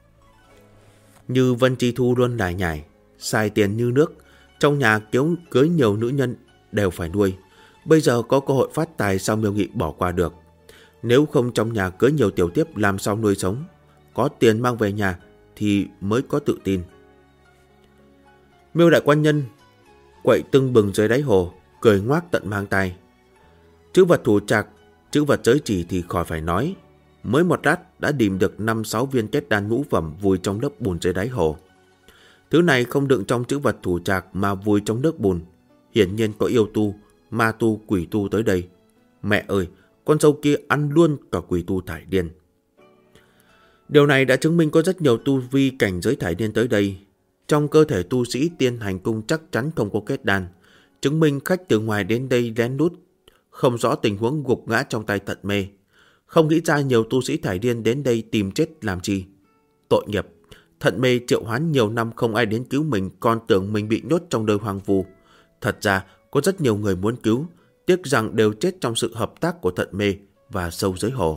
Như Vân Chi Thu luôn lải nhải, xài tiền như nước, trong nhà cưới nhiều nữ nhân đều phải nuôi. Bây giờ có cơ hội phát tài sao Miêu Nghị bỏ qua được? Nếu không trong nhà cưới nhiều tiểu tiếp làm sao nuôi sống? Có tiền mang về nhà thì mới có tự tin. Miêu đại quan nhân quậy tưng bừng dưới đáy hồ, cười ngoác tận mang tai. Chữ vật thủ trạc, chữ vật giới chỉ thì khỏi phải nói. Mới một lát đã tìm được 5-6 viên kết đan ngũ phẩm vùi trong lớp bùn dưới đáy hồ. Thứ này không đựng trong chữ vật thủ trạc mà vùi trong nước bùn. Hiển nhiên có yêu tu, ma tu, quỷ tu tới đây. Mẹ ơi, con sâu kia ăn luôn cả quỷ tu thải điên. Điều này đã chứng minh có rất nhiều tu vi cảnh giới thải điên tới đây. Trong cơ thể tu sĩ Tiên Hành Cung chắc chắn không có kết đan, chứng minh khách từ ngoài đến đây lén lút, không rõ tình huống gục ngã trong tay Thận Mê. Không nghĩ ra nhiều tu sĩ thải điên đến đây tìm chết làm chi. Tội nghiệp, Thận Mê triệu hoán nhiều năm không ai đến cứu mình, còn tưởng mình bị nhốt trong đời hoang vu. Thật ra có rất nhiều người muốn cứu, tiếc rằng đều chết trong sự hợp tác của Thận Mê và sâu dưới hồ.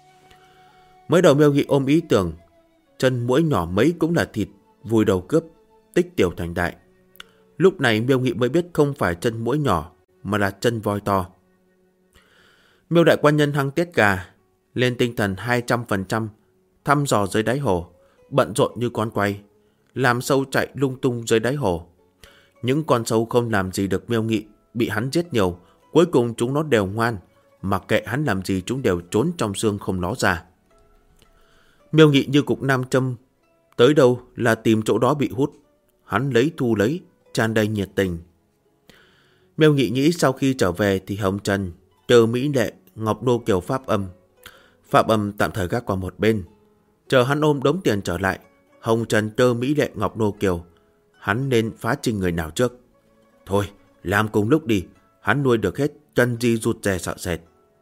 Mới đầu Miêu Nghị ôm ý tưởng chân muỗi nhỏ mấy cũng là thịt, vùi đầu cướp, tích tiểu thành đại. Lúc này Miêu Nghị mới biết không phải chân muỗi nhỏ mà là chân voi to. Miêu đại quan nhân hăng tiết gà, lên tinh thần 200%, thăm dò dưới đáy hồ, bận rộn như con quay, làm sâu chạy lung tung dưới đáy hồ. Những con sâu không làm gì được Miêu Nghị, bị hắn giết nhiều, cuối cùng chúng nó đều ngoan, mặc kệ hắn làm gì chúng đều trốn trong xương không ló ra. Miêu Nghị như cục nam châm, tới đâu là tìm chỗ đó bị hút. Hắn lấy thu lấy, tràn đầy nhiệt tình. Miêu Nghị nghĩ sau khi trở về thì Hồng Trần, Trơ Mỹ Lệ, Ngọc Nô Kiều Pháp Âm. Pháp Âm tạm thời gác qua một bên. Chờ hắn ôm đống tiền trở lại, Hồng Trần, Trơ Mỹ Lệ, Ngọc Nô Kiều, hắn nên phá trình người nào trước? Thôi, làm cùng lúc đi, hắn nuôi được hết, chân gì rụt rè sợ sệt.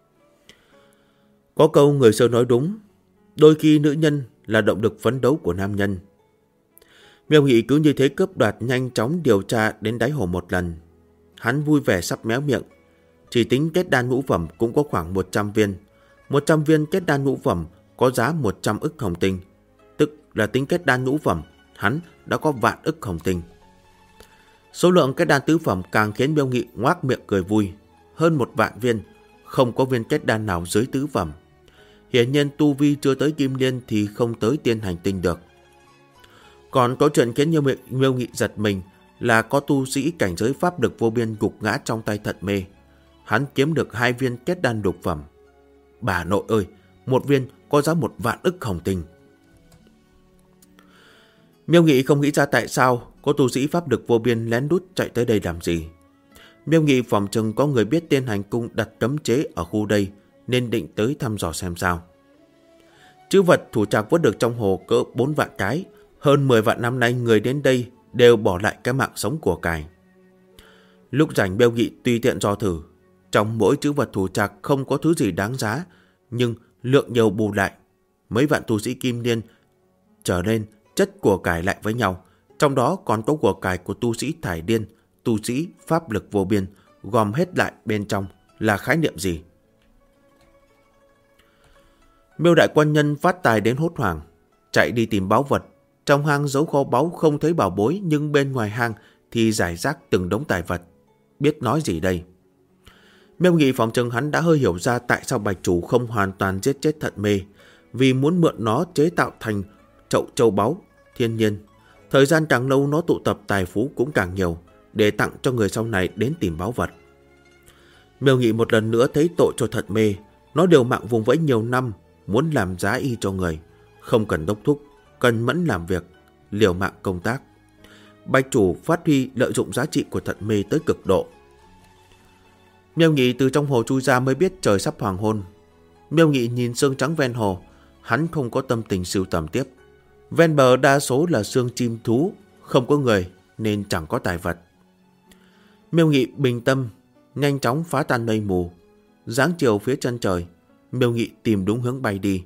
Có câu người xưa nói đúng, đôi khi nữ nhân là động lực phấn đấu của nam nhân. Miêu Nghị cứ như thế cướp đoạt, nhanh chóng điều tra đến đáy hồ một lần. Hắn vui vẻ sắp méo miệng. Chỉ tính kết đan ngũ phẩm cũng có khoảng 100 viên. 100 viên kết đan ngũ phẩm có giá 100 ức hồng tinh. Tức là tính kết đan ngũ phẩm, hắn đã có vạn ức hồng tinh. Số lượng kết đan tứ phẩm càng khiến Miêu Nghị ngoác miệng cười vui. Hơn 1 vạn viên, không có viên kết đan nào dưới tứ phẩm. Hiển nhiên tu vi chưa tới kim liên thì không tới tiên hành tinh được. Còn có chuyện khiến Miêu Nghị giật mình là có tu sĩ cảnh giới pháp lực vô biên gục ngã trong tay Thận Mê. Hắn kiếm được 2 viên kết đan lục phẩm. Bà nội ơi, 1 viên có giá 1 vạn ức hồng tinh. Miêu Nghị không nghĩ ra tại sao có tu sĩ pháp lực vô biên lén lút chạy tới đây làm gì. Miêu Nghị phòng chừng có người biết Tiên Hành Cung đặt cấm chế ở khu đây nên định tới thăm dò xem sao. Chữ vật thủ trạc vớt được trong hồ cỡ 4 vạn cái. Hơn 10 vạn năm nay người đến đây đều bỏ lại cái mạng sống của cải. Lúc rảnh Miêu Nghị tùy tiện dò thử. Trong mỗi chữ vật thủ trạc không có thứ gì đáng giá, nhưng lượng nhiều bù lại. Mấy vạn tu sĩ kim niên trở nên chất của cải lại với nhau. Trong đó còn có của cải của tu sĩ thải điên, tu sĩ pháp lực vô biên, gom hết lại bên trong là khái niệm gì? Miêu đại quan nhân phát tài đến hốt hoảng, chạy đi tìm báu vật. Trong hang giấu kho báu không thấy bảo bối, nhưng bên ngoài hang thì rải rác từng đống tài vật. Biết nói gì đây? Miêu Nghị phòng chừng hắn đã hơi hiểu ra tại sao Bạch Chủ không hoàn toàn giết chết Thận Mê, vì muốn mượn nó chế tạo thành chậu châu báu thiên nhiên. Thời gian càng lâu nó tụ tập tài phú cũng càng nhiều, để tặng cho người sau này đến tìm báu vật. Miêu Nghị một lần nữa thấy tội cho Thận Mê. Nó điều mạng vùng vẫy nhiều năm, muốn làm giá y cho người, không cần đốc thúc, cần mẫn làm việc, liều mạng công tác. Bạch Chủ phát huy lợi dụng giá trị của Thận Mê tới cực độ. Miêu Nghị từ trong hồ chui ra mới biết trời sắp hoàng hôn. Miêu Nghị nhìn xương trắng ven hồ, hắn không có tâm tình sưu tầm tiếp. Ven bờ đa số là xương chim thú, không có người nên chẳng có tài vật. Miêu Nghị bình tâm, nhanh chóng phá tan mây mù. Giáng chiều phía chân trời, Miêu Nghị tìm đúng hướng bay đi.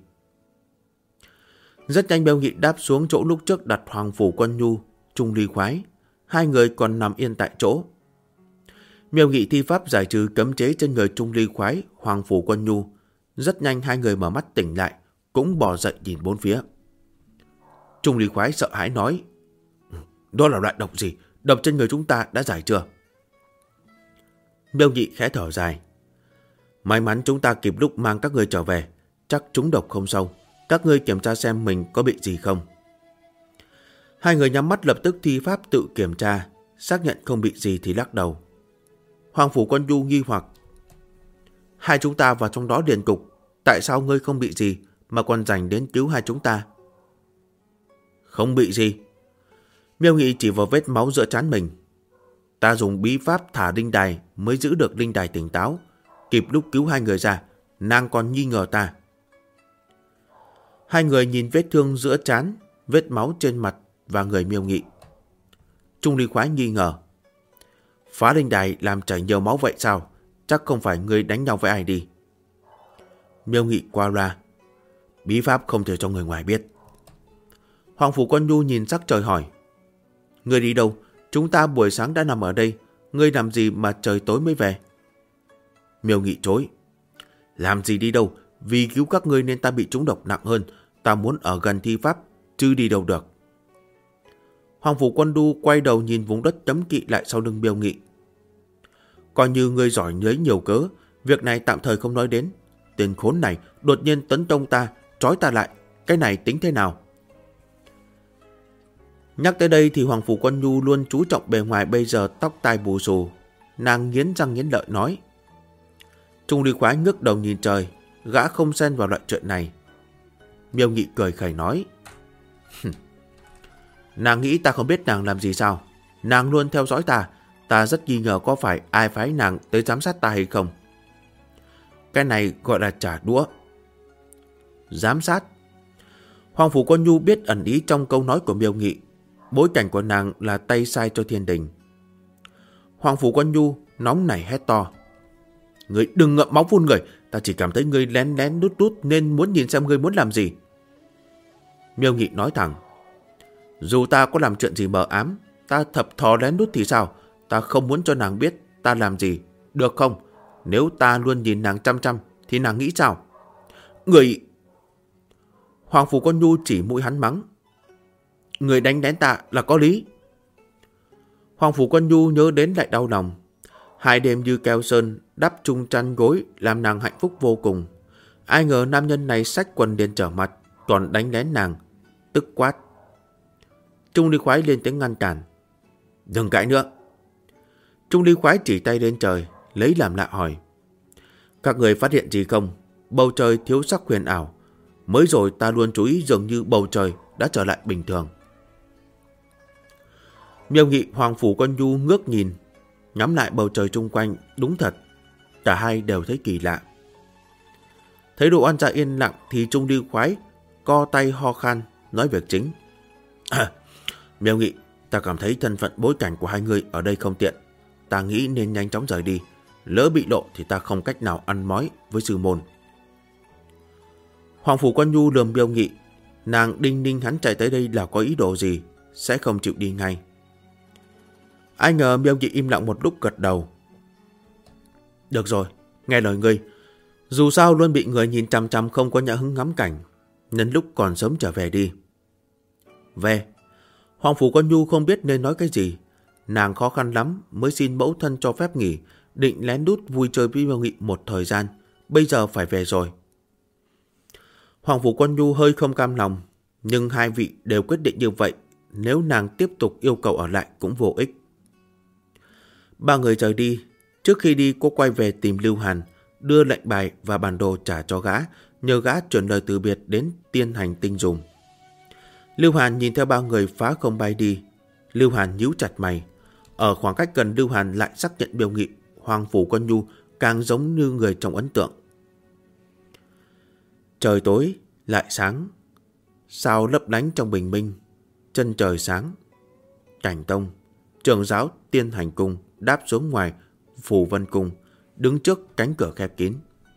Rất nhanh Miêu Nghị đáp xuống chỗ lúc trước đặt Hoàng Phủ Quân Nhu, Trung Ly Khoái. 2 người còn nằm yên tại chỗ. Miêu Nghị thi pháp giải trừ cấm chế trên người Trung Ly Khoái, Hoàng Phủ Quân Nhu. Rất nhanh 2 người mở mắt tỉnh lại, cũng bò dậy nhìn bốn phía. Trung Ly Khoái sợ hãi nói: "Đó là loại độc gì? Độc trên người chúng ta đã giải chưa?" Miêu Nghị khẽ thở dài: "May mắn chúng ta kịp lúc mang các ngươi trở về, chắc chúng độc không sâu. Các ngươi kiểm tra xem mình có bị gì không." 2 người nhắm mắt lập tức thi pháp tự kiểm tra, xác nhận không bị gì thì lắc đầu. Hoàng Phủ Quân Nhu nghi hoặc: "Hai chúng ta vào trong đó điền cục, tại sao ngươi không bị gì mà còn dành đến cứu hai chúng ta?" "Không bị gì." Miêu Nghị chỉ vào vết máu giữa trán mình: "Ta dùng bí pháp thả linh đài mới giữ được linh đài tỉnh táo. Kịp lúc cứu 2 người ra, nàng còn nghi ngờ ta." 2 người nhìn vết thương giữa trán, vết máu trên mặt và người Miêu Nghị. Trung Ly Khoái nghi ngờ: "Phá linh đài làm chảy nhiều máu vậy sao? Chắc không phải ngươi đánh nhau với ai đi." Miêu Nghị qua loa: "Bí pháp không thể cho người ngoài biết." Hoàng Phủ Quân Nhu nhìn sắc trời hỏi: "Ngươi đi đâu? Chúng ta buổi sáng đã nằm ở đây, ngươi làm gì mà trời tối mới về?" Miêu Nghị chối: "Làm gì đi đâu? Vì cứu các ngươi nên ta bị trúng độc nặng hơn. Ta muốn ở gần thi pháp, chứ đi đâu được." Hoàng Phủ Quân Nhu quay đầu nhìn vùng đất cấm kỵ lại sau lưng Miêu Nghị: "Coi như ngươi giỏi lấy nhiều cớ, việc này tạm thời không nói đến. Tên khốn này đột nhiên tấn công ta, trói ta lại, cái này tính thế nào?" Nhắc tới đây thì Hoàng Phủ Quân Nhu luôn chú trọng bề ngoài, bây giờ tóc tai bù xù. Nàng nghiến răng nghiến lợi nói. Trung Ly Khoái ngước đầu nhìn trời, gã không xen vào loại chuyện này. Miêu Nghị cười khẩy nói: "Nàng nghĩ ta không biết nàng làm gì sao? Nàng luôn theo dõi ta, ta rất nghi ngờ có phải ai phái nàng tới giám sát ta hay không. Cái này gọi là trả đũa." Giám sát? Hoàng Phủ Quân Nhu biết ẩn ý trong câu nói của Miêu Nghị. Bối cảnh của nàng là tay sai cho thiên đình. Hoàng Phủ Quân Nhu nóng nảy hét to: "Ngươi đừng ngậm máu phun người, ta chỉ cảm thấy ngươi lén lén đút đút nên muốn nhìn xem ngươi muốn làm gì." Miêu Nghị nói thẳng: "Dù ta có làm chuyện gì mờ ám, ta thập thò lén đút thì sao? Ta không muốn cho nàng biết ta làm gì, được không? Nếu ta luôn nhìn nàng chăm chăm thì nàng nghĩ sao?" "Người..." Hoàng Phủ Quân Nhu chỉ mũi hắn mắng: "Người đánh lén ta là có lý." Hoàng Phủ Quân Nhu nhớ đến lại đau lòng. 2 đêm như keo sơn, đắp chung chăn gối làm nàng hạnh phúc vô cùng. Ai ngờ nam nhân này xách quần đến trở mặt, còn đánh lén nàng, tức quát. Trung Ly Khoái lên tiếng ngăn cản: Đừng cãi nữa. Trung Ly Khoái chỉ tay lên trời, lấy làm lạ hỏi. Các người phát hiện gì không? Bầu trời thiếu sắc huyền ảo. Mới rồi ta luôn chú ý dường như bầu trời đã trở lại bình thường. Miêu Nghị, Hoàng Phủ Quân Nhu ngước nhìn, ngắm lại bầu trời chung quanh. Đúng thật, cả hai đều thấy kỳ lạ. Thấy Độ Oan Gia yên lặng thì Trung Ly Khoái co tay ho khan, nói việc chính. Miêu Nghị, ta cảm thấy thân phận bối cảnh của hai người ở đây không tiện. Ta nghĩ nên nhanh chóng rời đi. Lỡ bị lộ thì ta không cách nào ăn mói với sư môn. Hoàng Phủ Quân Nhu lườm Miêu Nghị. Nàng đinh ninh hắn chạy tới đây là có ý đồ gì, sẽ không chịu đi ngay. Ai ngờ Miêu Nghị im lặng một lúc gật đầu. Được rồi, nghe lời ngươi. Dù sao luôn bị người nhìn chằm chằm, không có nhã hứng ngắm cảnh, nên lúc còn sớm trở về đi. Về. Hoàng Phủ Quân Nhu không biết nên nói cái gì. Nàng khó khăn lắm mới xin mẫu thân cho phép nghỉ, định lén lút vui chơi với Miêu Nghị một thời gian. Bây giờ phải về rồi. Hoàng Phủ Quân Nhu hơi không cam lòng, nhưng hai vị đều quyết định như vậy. Nếu nàng tiếp tục yêu cầu ở lại cũng vô ích. Ba người rời đi. Trước khi đi, cô quay về tìm Lưu Hàn, đưa lệnh bài và bản đồ trả cho gã, nhờ gã chuyển lời từ biệt đến Tiên Hành Tinh dùng. Lưu Hàn nhìn theo ba người phá không bay đi. Lưu Hàn nhíu chặt mày. Ở khoảng cách gần, Lưu Hàn lại xác nhận Miêu Nghị, Hoàng Phủ Quân Nhu càng giống như người trong ấn tượng. Trời tối lại sáng, sao lấp lánh trong bình minh. Chân trời sáng. Cảnh Tông, trưởng giáo Tiên Hành Cung đáp xuống ngoài Phù Vân Cung, đứng trước cánh cửa khép kín.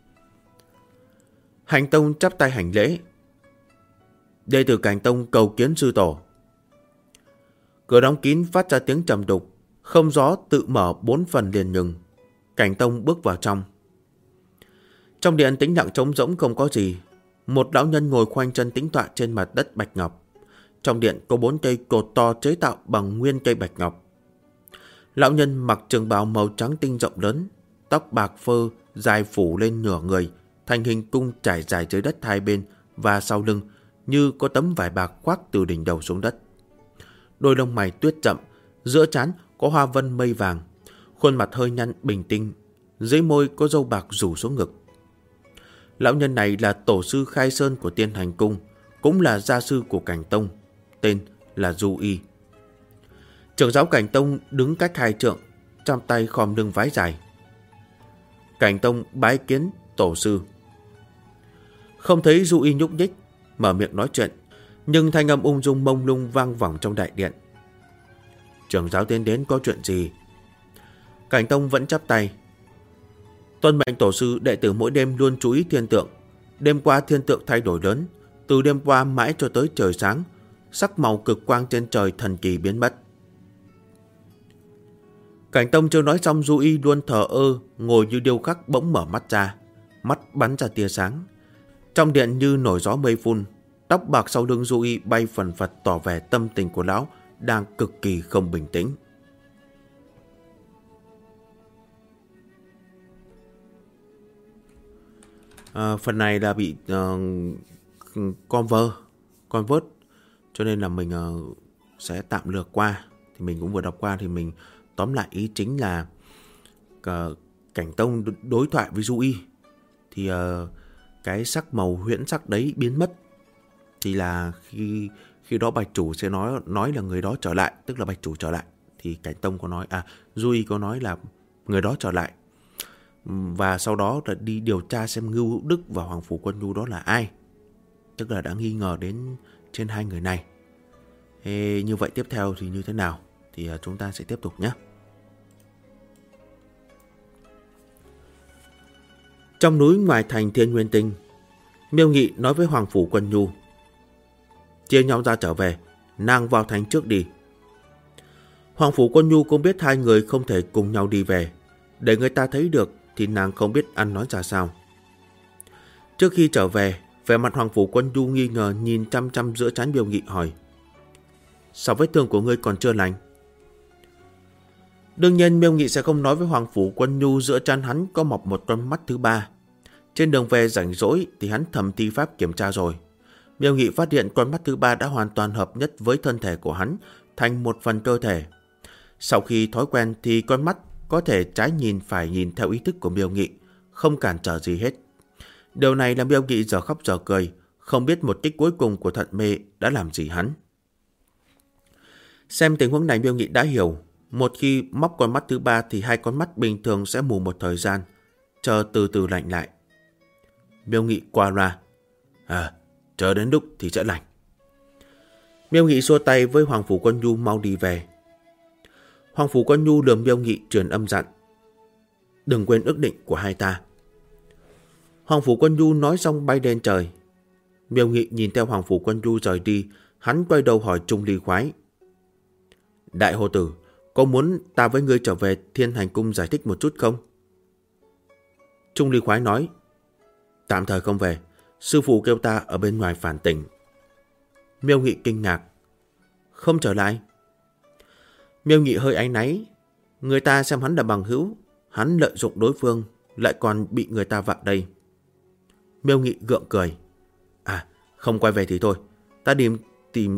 Hành Tông chắp tay hành lễ. Đệ tử Cảnh Tông cầu kiến sư tổ. Cửa đóng kín phát ra tiếng trầm đục, không gió tự mở 4 phần liền ngừng. Cảnh Tông bước vào trong. Trong điện tĩnh lặng trống rỗng không có gì. Một lão nhân ngồi khoanh chân tĩnh tọa trên mặt đất bạch ngọc. Trong điện có 4 cây cột to chế tạo bằng nguyên cây bạch ngọc. Lão nhân mặc trường bào màu trắng tinh rộng lớn, tóc bạc phơ dài phủ lên nửa người, thành hình cung trải dài dưới đất hai bên và sau lưng, như có tấm vải bạc khoác từ đỉnh đầu xuống đất. Đôi lông mày tuyết chậm, giữa trán có hoa vân mây vàng, khuôn mặt hơi nhăn bình tinh, dưới môi có râu bạc rủ xuống ngực. Lão nhân này là tổ sư Khai Sơn của Tiên Hành Cung, cũng là gia sư của Cảnh Tông, tên là Du Y. Trưởng giáo Cảnh Tông đứng cách 2 trượng, trong tay khom lưng vái dài. Cảnh Tông bái kiến tổ sư. Không thấy Du Y nhúc nhích, mở miệng nói chuyện, nhưng thanh âm ung dung mông lung vang vẳng trong đại điện. Trưởng giáo tiến đến có chuyện gì? Cảnh Tông vẫn chắp tay. Tuân mệnh tổ sư, đệ tử mỗi đêm luôn chú ý thiên tượng. Đêm qua thiên tượng thay đổi lớn, từ đêm qua mãi cho tới trời sáng, sắc màu cực quang trên trời thần kỳ biến mất. Cảnh Tông chưa nói xong, Du Y luôn thờ ơ, ngồi như điêu khắc bỗng mở mắt ra, mắt bắn ra tia sáng. Trong điện như nổi gió mây phun, tóc bạc sau lưng Du Y bay phần phật, tỏ vẻ tâm tình của lão đang cực kỳ không bình tĩnh. Phần này là bị convert, cho nên là mình sẽ tạm lược qua. Thì mình cũng vừa đọc qua thì mình tóm lại ý chính là Cảnh Tông đối thoại với Du Y thì cái sắc màu huyễn sắc đấy biến mất, thì là khi đó Bạch Chủ sẽ nói là người đó trở lại, tức là Bạch Chủ trở lại. Thì Cảnh Tông có nói Du Y có nói là người đó trở lại, và sau đó là đi điều tra xem Ngưu Hữu Đức và Hoàng Phủ Quân Nhu đó là ai, tức là đã nghi ngờ đến trên hai người này. Thế như vậy tiếp theo thì như thế nào thì chúng ta sẽ tiếp tục nhé. Trong núi ngoài thành Thiên Nguyên Tinh, Miêu Nghị nói với Hoàng Phủ Quân Nhu: chia nhau ra trở về, nàng vào thành trước đi. Hoàng Phủ Quân Nhu cũng biết hai người không thể cùng nhau đi về, để người ta thấy được thì nàng không biết ăn nói ra sao. Trước khi trở về, vẻ mặt Hoàng Phủ Quân Nhu nghi ngờ nhìn chăm chăm giữa trán Miêu Nghị, hỏi: sao vết thương của ngươi còn chưa lành? Đương nhiên Miêu Nghị sẽ không nói với Hoàng Phủ Quân Nhu giữa trán hắn có mọc một con mắt thứ ba. Trên đường về rảnh rỗi thì hắn thầm thi pháp kiểm tra rồi. Miêu Nghị phát hiện con mắt thứ ba đã hoàn toàn hợp nhất với thân thể của hắn, thành một phần cơ thể. Sau khi thói quen thì con mắt có thể trái nhìn phải nhìn theo ý thức của Miêu Nghị, không cản trở gì hết. Điều này làm Miêu Nghị giờ khóc giờ cười, không biết một kích cuối cùng của Thận Mê đã làm gì hắn. Xem tình huống này Miêu Nghị đã hiểu, một khi móc con mắt thứ ba thì hai con mắt bình thường sẽ mù một thời gian, chờ từ từ lạnh lại. Miêu Nghị qua loa, chờ đến lúc thì sẽ lành. Miêu Nghị xua tay với Hoàng Phủ Quân Nhu mau đi về. Hoàng Phủ Quân Nhu lườm Miêu Nghị truyền âm dặn, đừng quên ước định của hai ta. Hoàng Phủ Quân Nhu nói xong bay lên trời. Miêu Nghị nhìn theo Hoàng Phủ Quân Nhu rời đi, hắn quay đầu hỏi Trung Ly Khoái, đại hồ tử, có muốn ta với ngươi trở về Thiên Hành Cung giải thích một chút không? Trung Ly Khoái nói, tạm thời không về, sư phụ kêu ta ở bên ngoài phản tỉnh. Miêu Nghị kinh ngạc, không trở lại? Miêu Nghị hơi áy náy, người ta xem hắn là bằng hữu, hắn lợi dụng đối phương, lại còn bị người ta vạ đây. Miêu Nghị gượng cười, không quay về thì thôi, ta tìm...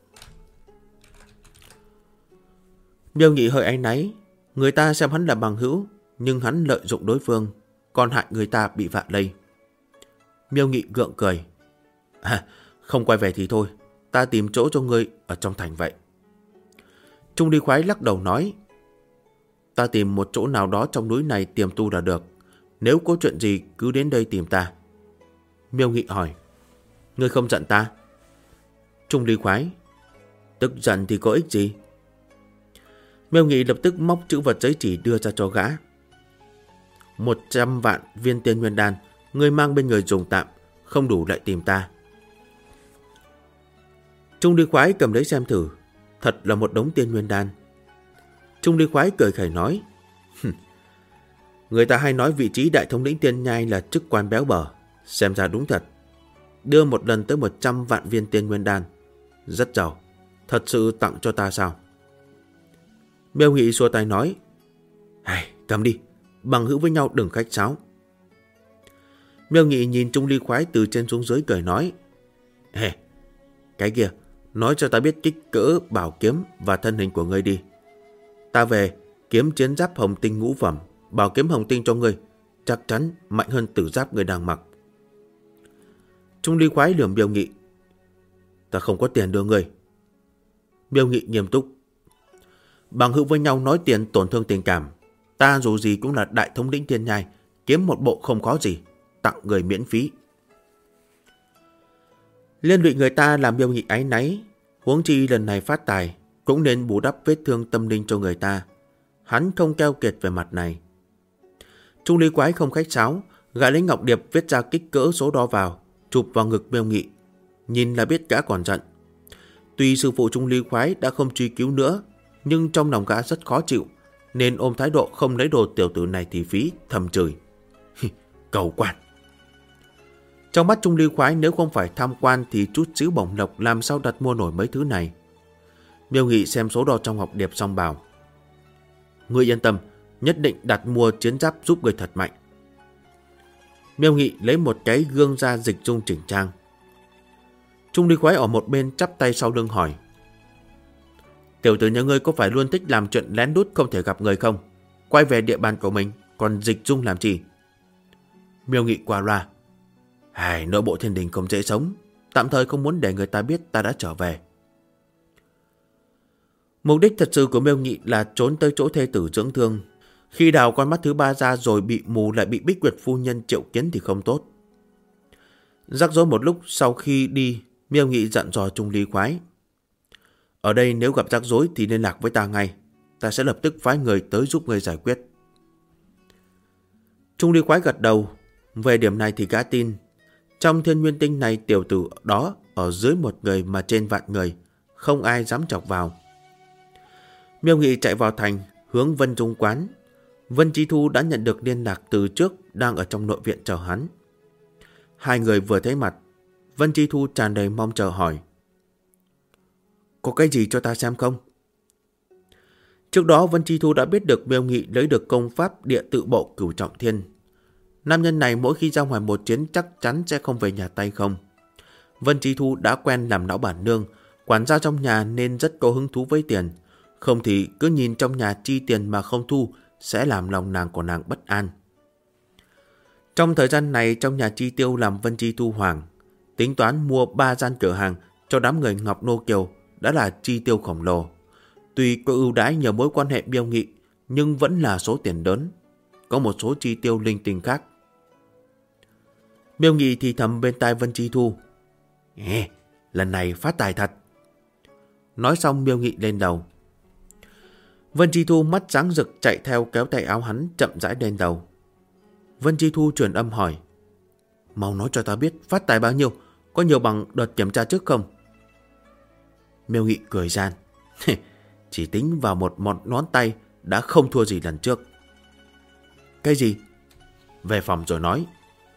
Miêu Nghị hơi áy náy, người ta xem hắn là bằng hữu, nhưng hắn lợi dụng đối phương, còn hại người ta bị vạ lây. Miêu Nghị gượng cười, không quay về thì thôi, ta tìm chỗ cho ngươi ở trong thành vậy. Trung Ly Khoái lắc đầu nói, ta tìm một chỗ nào đó trong núi này tiềm tu là được, nếu có chuyện gì cứ đến đây tìm ta. Miêu Nghị hỏi, ngươi không giận ta? Trung Ly Khoái, tức giận thì có ích gì? Miêu Nghị lập tức móc chữ vật giấy chỉ đưa ra cho gã. 100 vạn viên tiên nguyên đan, ngươi mang bên người dùng tạm, không đủ lại tìm ta. Trung Ly Khoái cầm lấy xem thử, thật là một đống tiên nguyên đan. Trung Ly Khoái cười khẩy nói, người ta hay nói vị trí đại thống lĩnh tiên nhai là chức quan béo bở, xem ra đúng thật. Đưa một lần tới 100 vạn viên tiên nguyên đan, rất giàu, thật sự tặng cho ta sao? Miêu Nghị xua tay nói, cầm đi, bằng hữu với nhau đừng khách sáo. Miêu Nghị nhìn Trung Ly Khoái từ trên xuống dưới cười nói, cái kia, nói cho ta biết kích cỡ bảo kiếm và thân hình của ngươi đi. Ta về, kiếm chiến giáp hồng tinh ngũ phẩm, bảo kiếm hồng tinh cho ngươi, chắc chắn mạnh hơn tử giáp ngươi đang mặc. Trung Ly Khoái lườm Miêu Nghị, ta không có tiền đưa ngươi. Miêu Nghị nghiêm túc, bằng hữu với nhau nói tiền tổn thương tình cảm, ta dù gì cũng là đại thống lĩnh thiên nhai, kiếm một bộ không khó gì, tặng người miễn phí. Liên lụy người ta làm Miêu Nghị áy náy, huống chi lần này phát tài cũng nên bù đắp vết thương tâm linh cho người ta. Hắn không keo kiệt về mặt này. Trung Ly Quái không khách sáo, gã lấy ngọc điệp viết ra kích cỡ số đo vào, chụp vào ngực Miêu Nghị, nhìn là biết gã còn giận. Tuy sư phụ Trung Ly Quái đã không truy cứu nữa, nhưng trong lòng gã rất khó chịu, nên ôm thái độ không lấy đồ tiểu tử này thì phí, thầm chửi. Cầu quan. Trong mắt Trung Ly Khoái, nếu không phải tham quan thì chút xíu bổng lộc làm sao đặt mua nổi mấy thứ này. Miêu Nghị xem số đo trong ngọc điệp xong bảo, ngươi yên tâm, nhất định đặt mua chiến giáp giúp người thật mạnh. Miêu Nghị lấy một cái gương ra dịch dung chỉnh trang. Trung Ly Khoái ở một bên chắp tay sau lưng hỏi, tiểu tử nhà ngươi có phải luôn thích làm chuyện lén lút không thể gặp người không? Quay về địa bàn của mình còn dịch dung làm gì? Miêu Nghị qua loa, nội bộ thiên đình không dễ sống, tạm thời không muốn để người ta biết ta đã trở về. Mục đích thật sự của Miêu Nghị là trốn tới chỗ thê tử dưỡng thương. Khi đào con mắt thứ ba ra rồi bị mù lại bị Bích Nguyệt phu nhân triệu kiến thì không tốt. Rắc rối một lúc sau khi đi, Miêu Nghị dặn dò Trung Ly Khoái, ở đây nếu gặp rắc rối thì liên lạc với ta ngay, ta sẽ lập tức phái người tới giúp người giải quyết. Trung Ly Khoái gật đầu. Về điểm này thì gã tin, trong thiên nguyên tinh này tiểu tử đó ở dưới một người mà trên vạn người, không ai dám chọc vào. Miêu Nghị chạy vào thành, hướng Vân Dung quán. Vân Chi Thu đã nhận được liên lạc từ trước, đang ở trong nội viện chờ hắn. Hai người vừa thấy mặt, Vân Chi Thu tràn đầy mong chờ hỏi, có cái gì cho ta xem không? Trước đó Vân Chi Thu đã biết được Miêu Nghị lấy được công pháp địa tự bộ Cửu Trọng Thiên. Nam nhân này mỗi khi ra ngoài một chuyến chắc chắn sẽ không về nhà tay không. Vân Chi Thu đã quen làm lão bản nương, quản gia trong nhà nên rất có hứng thú với tiền, Không thì cứ nhìn trong nhà chi tiền mà không thu sẽ làm lòng nàng của nàng bất an. Trong thời gian này trong nhà Chi Tiêu làm Vân Chi Thu hoảng, tính toán mua 3 gian cửa hàng cho đám người Ngọc Nô Kiều đã là chi tiêu khổng lồ. Tuy có ưu đãi nhờ mối quan hệ Miêu Nghị nhưng vẫn là số tiền lớn. Có một số chi tiêu linh tinh khác. Miêu Nghị thì thầm bên tai Vân Chi Thu. Lần này phát tài thật. Nói xong Miêu Nghị lên đầu. Vân Chi Thu mắt sáng rực chạy theo kéo tay áo hắn chậm rãi lên đầu. Vân Chi Thu truyền âm hỏi. Mau nói cho ta biết phát tài bao nhiêu, có nhiều bằng đợt kiểm tra trước không? Miêu Nghị cười gian. Chỉ tính vào một ngón tay đã không thua gì lần trước. Cái gì? Về phòng rồi nói.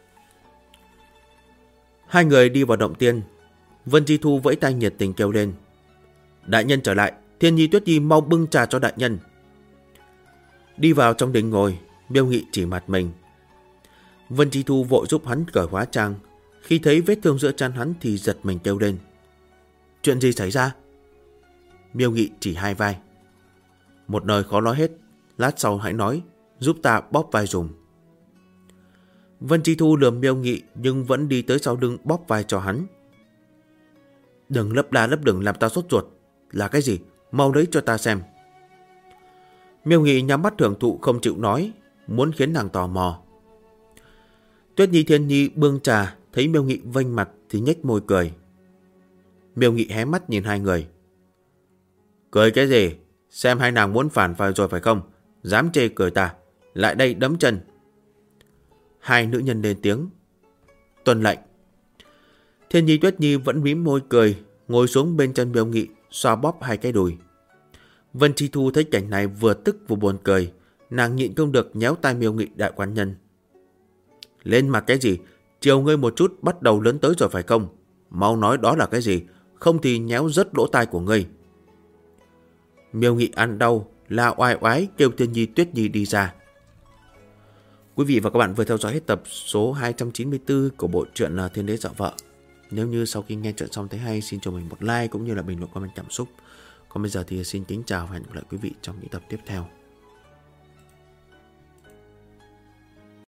Hai người đi vào động tiên. Vân Chi Thu vẫy tay nhiệt tình kêu lên. Đại nhân trở lại, Thiên Nhi Tuyết Nhi mau bưng trà cho đại nhân. Đi vào trong đình ngồi, Miêu Nghị chỉ mặt mình. Vân Chi Thu vội giúp hắn cởi hóa trang. Khi thấy vết thương giữa chân hắn thì giật mình kêu lên. Chuyện gì xảy ra? Miêu Nghị chỉ hai vai. Một lời khó nói hết, lát sau hãy nói, giúp ta bóp vai dùm. Vân Chi Thu lườm Miêu Nghị nhưng vẫn đi tới sau lưng bóp vai cho hắn. Đừng lấp đá lấp đừng làm ta sốt ruột. Là cái gì? Mau lấy cho ta xem. Miêu Nghị nhắm mắt hưởng thụ không chịu nói, muốn khiến nàng tò mò. Tuyết Nhi Thiên Nhi bưng trà, thấy Miêu Nghị vênh mặt thì nhếch môi cười. Miêu Nghị hé mắt nhìn hai người. Cười cái gì? Xem hai nàng muốn phản phải rồi phải không? Dám chê cười ta, lại đây đấm chân. Hai nữ nhân lên tiếng. Tuân lệnh. Thiên Nhi Tuyết Nhi vẫn mím môi cười, ngồi xuống bên chân Miêu Nghị, xoa bóp hai cái đùi. Vân Chi Thu thấy cảnh này vừa tức vừa buồn cười, nàng nhịn không được nhéo tai Miêu Nghị đại quan nhân. Lên mặt cái gì? Chiều ngươi một chút bắt đầu lớn tới rồi phải không? Mau nói đó là cái gì? Không thì nhéo rớt lỗ tai của ngươi. Miêu Nghị ăn đau, la oai oái kêu Thiên Nhi Tuyết Nhi đi ra. Quý vị và các bạn vừa theo dõi hết tập số 294 của bộ truyện Thiên Đế Dạo Vợ. Nếu như sau khi nghe chuyện xong thấy hay, xin cho mình một like cũng như là bình luận comment cảm xúc. Còn bây giờ thì xin kính chào và hẹn gặp lại quý vị trong những tập tiếp theo.